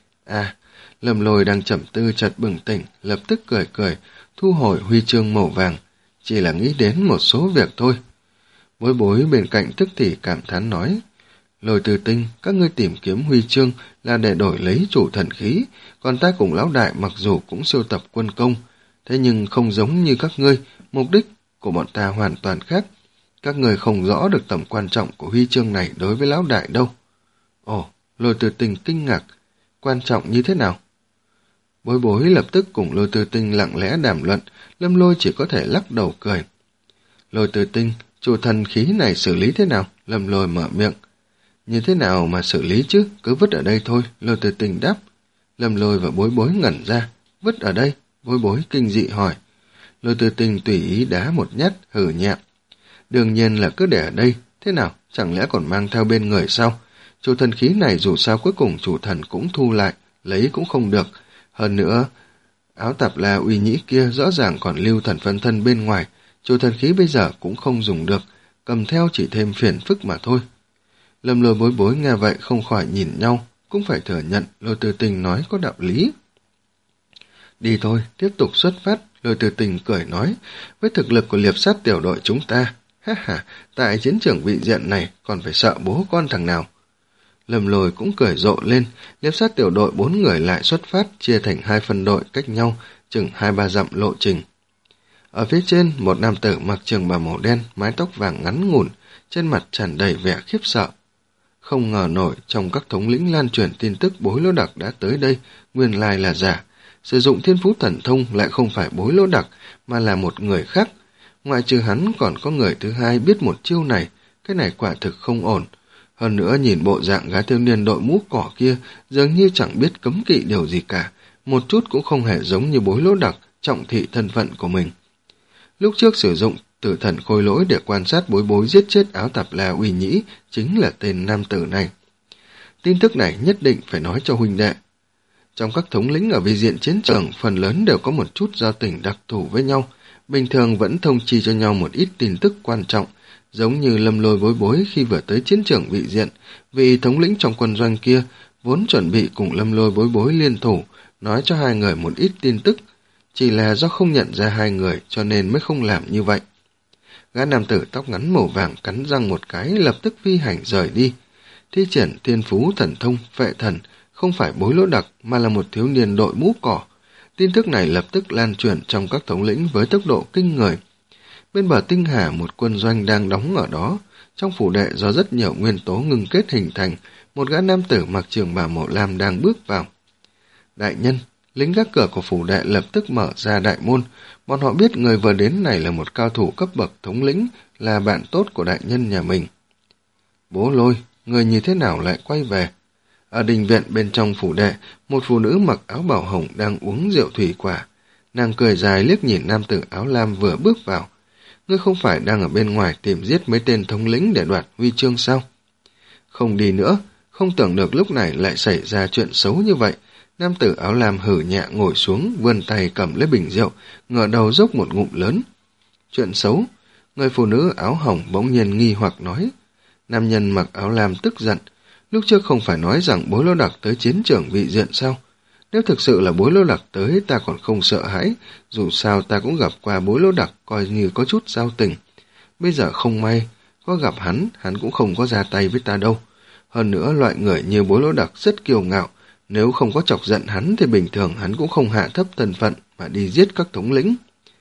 À, Lâm Lôi đang trầm tư chợt bừng tỉnh, lập tức cười cười, thu hồi huy chương màu vàng, chỉ là nghĩ đến một số việc thôi. Bối Bối bên cạnh tức thì cảm thán nói, Lôi Tư Tinh, các ngươi tìm kiếm huy chương là để đổi lấy chủ thần khí, còn ta cùng lão đại mặc dù cũng sưu tập quân công, thế nhưng không giống như các ngươi, mục đích của bọn ta hoàn toàn khác. Các người không rõ được tầm quan trọng của huy chương này đối với lão đại đâu. Ồ, Lôi Tư Tinh kinh ngạc, quan trọng như thế nào? Bối Bối lập tức cùng Lôi Tư Tinh lặng lẽ đàm luận, Lâm Lôi chỉ có thể lắc đầu cười. Lôi Tư Tinh, chủ thần khí này xử lý thế nào? Lâm Lôi mở miệng. Như thế nào mà xử lý chứ, cứ vứt ở đây thôi, Lôi Tư Tinh đáp. Lâm Lôi và Bối Bối ngẩn ra, vứt ở đây, Bối Bối kinh dị hỏi. Lôi Tư Tinh tùy ý đá một nhát, hử nhẹ. Đương nhiên là cứ để ở đây, thế nào, chẳng lẽ còn mang theo bên người sao? Chủ thần khí này dù sao cuối cùng chủ thần cũng thu lại, lấy cũng không được. Hơn nữa, áo tạp la uy nhĩ kia rõ ràng còn lưu thần phân thân bên ngoài, chủ thần khí bây giờ cũng không dùng được, cầm theo chỉ thêm phiền phức mà thôi. Lâm Lôi Bối Bối nghe vậy không khỏi nhìn nhau, cũng phải thừa nhận Lôi Tư Tình nói có đạo lý. Đi thôi, tiếp tục xuất phát, Lôi Tư Tình cười nói, với thực lực của liệp sát tiểu đội chúng ta, ha ha, tại chiến trường vị diện này còn phải sợ bố con thằng nào. Lâm Lôi cũng cười rộ lên, liệp sát tiểu đội bốn người lại xuất phát, chia thành hai phân đội cách nhau, chừng hai ba dặm lộ trình. Ở phía trên, một nam tử mặc trường bào màu đen, mái tóc vàng ngắn ngủn, trên mặt tràn đầy vẻ khiếp sợ. Không ngờ nổi trong các thống lĩnh lan truyền tin tức Bối Lỗ Đặc đã tới đây, nguyên lai là giả. Sử dụng thiên phú thần thông lại không phải Bối Lỗ Đặc, mà là một người khác. Ngoại trừ hắn còn có người thứ hai biết một chiêu này, cái này quả thực không ổn. Hơn nữa nhìn bộ dạng gái thiếu niên đội mũ cỏ kia dường như chẳng biết cấm kỵ điều gì cả, một chút cũng không hề giống như Bối Lỗ Đặc trọng thị thân phận của mình. Lúc trước sử dụng tử thần khôi lỗi để quan sát Bối Bối giết chết áo tạp la uy nhĩ chính là tên nam tử này. Tin tức này nhất định phải nói cho huynh đệ. Trong các thống lĩnh ở vi diện chiến trường, phần lớn đều có một chút giao tình đặc thù với nhau, bình thường vẫn thông chi cho nhau một ít tin tức quan trọng, giống như Lâm Lôi Bối Bối khi vừa tới chiến trường vị diện, vị thống lĩnh trong quân doanh kia vốn chuẩn bị cùng Lâm Lôi Bối Bối liên thủ, nói cho hai người một ít tin tức, chỉ là do không nhận ra hai người cho nên mới không làm như vậy. Gã nam tử tóc ngắn màu vàng cắn răng một cái, lập tức phi hành rời đi. Thi triển thiên phú thần thông phệ thần không phải Bối Lỗ Đặc mà là một thiếu niên đội mũ cỏ. Tin tức này lập tức lan truyền trong các thống lĩnh với tốc độ kinh người. Bên bờ Tinh Hà, một quân doanh đang đóng ở đó, trong phủ đệ do rất nhiều nguyên tố ngưng kết hình thành, một gã nam tử mặc trường bào màu lam đang bước vào. Đại nhân, lính gác cửa của phủ đệ lập tức mở ra đại môn, bọn họ biết người vừa đến này là một cao thủ cấp bậc thống lĩnh, là bạn tốt của đại nhân nhà mình. Bố Lôi, người như thế nào lại quay về? Ở đình viện bên trong phủ đệ, một phụ nữ mặc áo bảo hồng đang uống rượu thủy quả. Nàng cười dài liếc nhìn nam tử áo lam vừa bước vào. Ngươi không phải đang ở bên ngoài tìm giết mấy tên thống lĩnh để đoạt huy chương sao? Không đi nữa, không tưởng được lúc này lại xảy ra chuyện xấu như vậy. Nam tử áo lam hử nhẹ ngồi xuống, vươn tay cầm lấy bình rượu, ngửa đầu dốc một ngụm lớn. Chuyện xấu? Người phụ nữ áo hồng bỗng nhiên nghi hoặc nói. Nam nhân mặc áo lam tức giận. Lúc trước không phải nói rằng Bối Lô Đặc tới chiến trường vị diện sao? Nếu thực sự là Bối Lô Đặc tới, ta còn không sợ hãi, dù sao ta cũng gặp qua Bối Lô Đặc coi như có chút giao tình. Bây giờ không may, có gặp hắn, hắn cũng không có ra tay với ta đâu. Hơn nữa, loại người như Bối Lô Đặc rất kiêu ngạo, nếu không có chọc giận hắn thì bình thường hắn cũng không hạ thấp thân phận mà đi giết các thống lĩnh.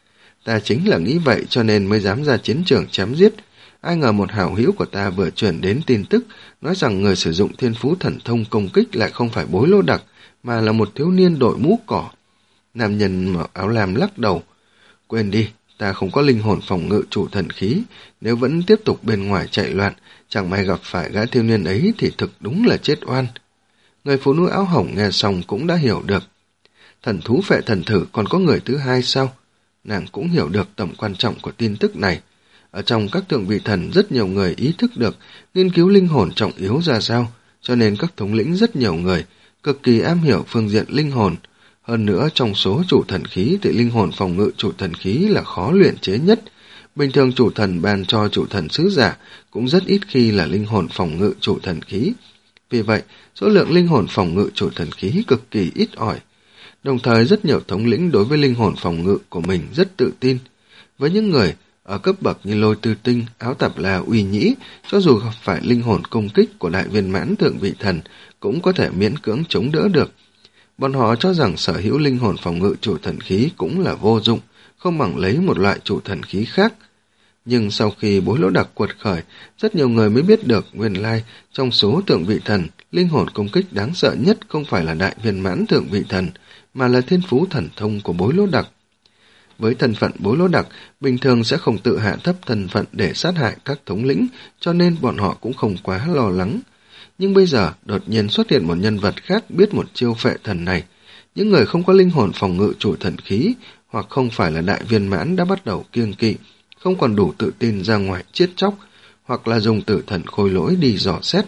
Ta chính là nghĩ vậy cho nên mới dám ra chiến trường chém giết. Ai ngờ một hảo hữu của ta vừa truyền đến tin tức, nói rằng người sử dụng thiên phú thần thông công kích lại không phải Bối Lô Đặc, mà là một thiếu niên đội mũ cỏ. Nam nhân mặc áo lam lắc đầu. Quên đi, ta không có linh hồn phòng ngự chủ thần khí, nếu vẫn tiếp tục bên ngoài chạy loạn, chẳng may gặp phải gã thiếu niên ấy thì thực đúng là chết oan. Người phụ nữ áo hồng nghe xong cũng đã hiểu được. Thần thú phệ thần thử còn có người thứ hai sao? Nàng cũng hiểu được tầm quan trọng của tin tức này. Ở trong các thượng vị thần rất nhiều người ý thức được nghiên cứu linh hồn trọng yếu ra sao, cho nên các thống lĩnh rất nhiều người cực kỳ am hiểu phương diện linh hồn. Hơn nữa trong số chủ thần khí thì linh hồn phòng ngự chủ thần khí là khó luyện chế nhất. Bình thường chủ thần ban cho chủ thần sứ giả cũng rất ít khi là linh hồn phòng ngự chủ thần khí. Vì vậy, số lượng linh hồn phòng ngự chủ thần khí cực kỳ ít ỏi. Đồng thời rất nhiều thống lĩnh đối với linh hồn phòng ngự của mình rất tự tin. Với những người ở cấp bậc như Lôi Tư Tinh, Áo Tạp La, Uy Nhĩ, cho dù gặp phải linh hồn công kích của đại viên mãn thượng vị thần, cũng có thể miễn cưỡng chống đỡ được. Bọn họ cho rằng sở hữu linh hồn phòng ngự chủ thần khí cũng là vô dụng, không bằng lấy một loại chủ thần khí khác. Nhưng sau khi Bối Lô Đặc quật khởi, rất nhiều người mới biết được nguyên lai trong số thượng vị thần, linh hồn công kích đáng sợ nhất không phải là đại viên mãn thượng vị thần, mà là thiên phú thần thông của Bối Lô Đặc. Với thân phận Bối Lô Đặc, bình thường sẽ không tự hạ thấp thân phận để sát hại các thống lĩnh, cho nên bọn họ cũng không quá lo lắng. Nhưng bây giờ, đột nhiên xuất hiện một nhân vật khác biết một chiêu phệ thần này. Những người không có linh hồn phòng ngự chủ thần khí, hoặc không phải là đại viên mãn đã bắt đầu kiêng kỵ, không còn đủ tự tin ra ngoài chiết chóc, hoặc là dùng tử thần khôi lỗi đi dò xét.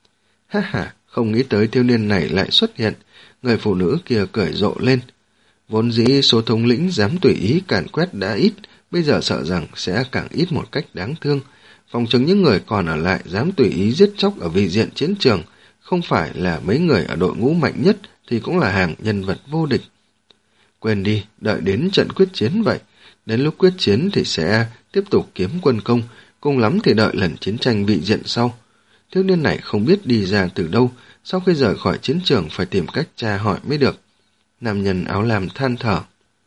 Ha ha, không nghĩ tới thiếu niên này lại xuất hiện, người phụ nữ kia cười rộ lên. Vốn dĩ số thống lĩnh dám tùy ý càn quét đã ít, bây giờ sợ rằng sẽ càng ít một cách đáng thương. Phòng chứng những người còn ở lại dám tùy ý giết chóc ở vị diện chiến trường, không phải là mấy người ở đội ngũ mạnh nhất thì cũng là hàng nhân vật vô địch. Quên đi, đợi đến trận quyết chiến vậy. Đến lúc quyết chiến thì sẽ tiếp tục kiếm quân công, cùng lắm thì đợi lần chiến tranh vị diện sau. Thiếu niên này không biết đi ra từ đâu, sau khi rời khỏi chiến trường phải tìm cách tra hỏi mới được. Nam nhân áo lam than thở.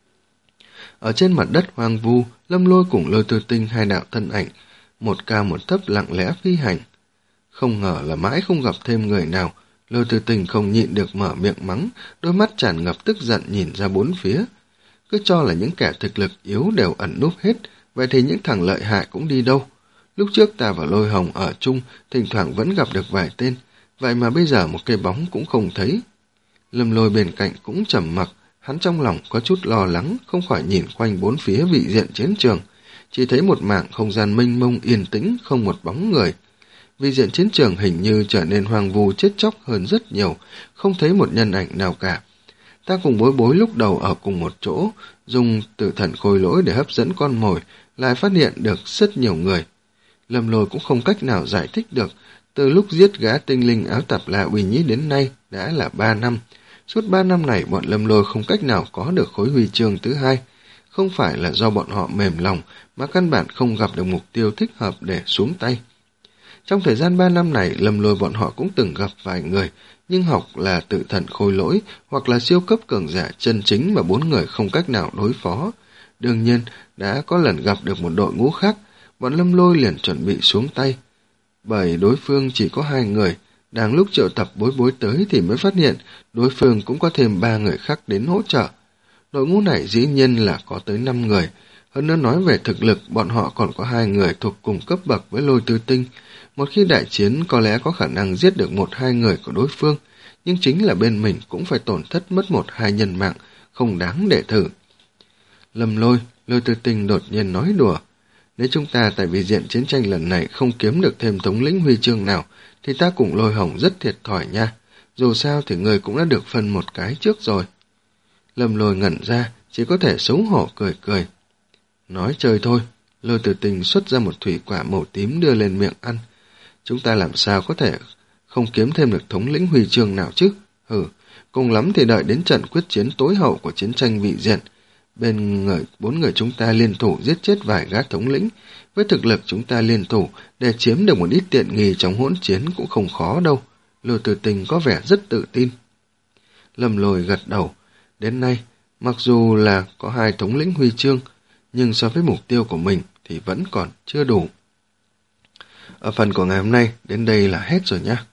Ở trên mặt đất hoang vu, Lâm Lôi cùng Lôi Tư Tinh hai đạo thân ảnh, một cao một thấp lặng lẽ phi hành. Không ngờ là mãi không gặp thêm người nào, Lôi Tư Tinh không nhịn được mở miệng mắng, đôi mắt tràn ngập tức giận nhìn ra bốn phía. Cứ cho là những kẻ thực lực yếu đều ẩn núp hết, vậy thì những thằng lợi hại cũng đi đâu? Lúc trước ta và Lôi Hồng ở chung, thỉnh thoảng vẫn gặp được vài tên, vậy mà bây giờ một cây bóng cũng không thấy. Lâm Lôi bên cạnh cũng trầm mặc, hắn trong lòng có chút lo lắng, không khỏi nhìn quanh bốn phía vị diện chiến trường, chỉ thấy một mảng không gian mênh mông yên tĩnh, không một bóng người. Vị diện chiến trường hình như trở nên hoang vu chết chóc hơn rất nhiều, không thấy một nhân ảnh nào cả. Ta cùng Bối Bối lúc đầu ở cùng một chỗ, dùng tử thần khôi lỗi để hấp dẫn con mồi, lại phát hiện được rất nhiều người. Lâm Lôi cũng không cách nào giải thích được, từ lúc giết gã tinh linh Áo Tạp La Uy Nhĩ đến nay đã là ba năm. Suốt ba năm này bọn Lâm Lôi không cách nào có được khối huy chương thứ hai. Không phải là do bọn họ mềm lòng, mà căn bản không gặp được mục tiêu thích hợp để xuống tay. Trong thời gian ba năm này, Lâm Lôi bọn họ cũng từng gặp vài người, nhưng học là tự thần khôi lỗi hoặc là siêu cấp cường giả chân chính mà bốn người không cách nào đối phó. Đương nhiên, đã có lần gặp được một đội ngũ khác, bọn Lâm Lôi liền chuẩn bị xuống tay. Bởi đối phương chỉ có hai người, đang lúc triệu tập Bối Bối tới thì mới phát hiện đối phương cũng có thêm ba người khác đến hỗ trợ. Đội ngũ này dĩ nhiên là có tới năm người, Hơn nữa nói về thực lực, bọn họ còn có hai người thuộc cùng cấp bậc với Lôi Tư Tinh. Một khi đại chiến có lẽ có khả năng giết được một hai người của đối phương, nhưng chính là bên mình cũng phải tổn thất mất một hai nhân mạng, không đáng để thử. Lâm Lôi, Lôi Tư Tinh đột nhiên nói đùa. Nếu chúng ta tại vì diện chiến tranh lần này không kiếm được thêm thống lĩnh huy chương nào, thì ta cùng Lôi Hồng rất thiệt thòi nha. Dù sao thì người cũng đã được phân một cái trước rồi. Lâm Lôi ngẩn ra, chỉ có thể xấu hổ cười cười. Nói chơi thôi, Lôi Tư Tinh xuất ra một thủy quả màu tím đưa lên miệng ăn. Chúng ta làm sao có thể không kiếm thêm được thống lĩnh huy chương nào chứ? Hừ, cùng lắm thì đợi đến trận quyết chiến tối hậu của chiến tranh vị diện. Bên người bốn người chúng ta liên thủ giết chết vài gã thống lĩnh. Với thực lực chúng ta liên thủ để chiếm được một ít tiện nghi trong hỗn chiến cũng không khó đâu. Lôi Tư Tinh có vẻ rất tự tin. Lâm Lôi gật đầu. Đến nay, mặc dù là có hai thống lĩnh huy chương, nhưng so với mục tiêu của mình thì vẫn còn chưa đủ. Ở phần của ngày hôm nay đến đây là hết rồi nhé.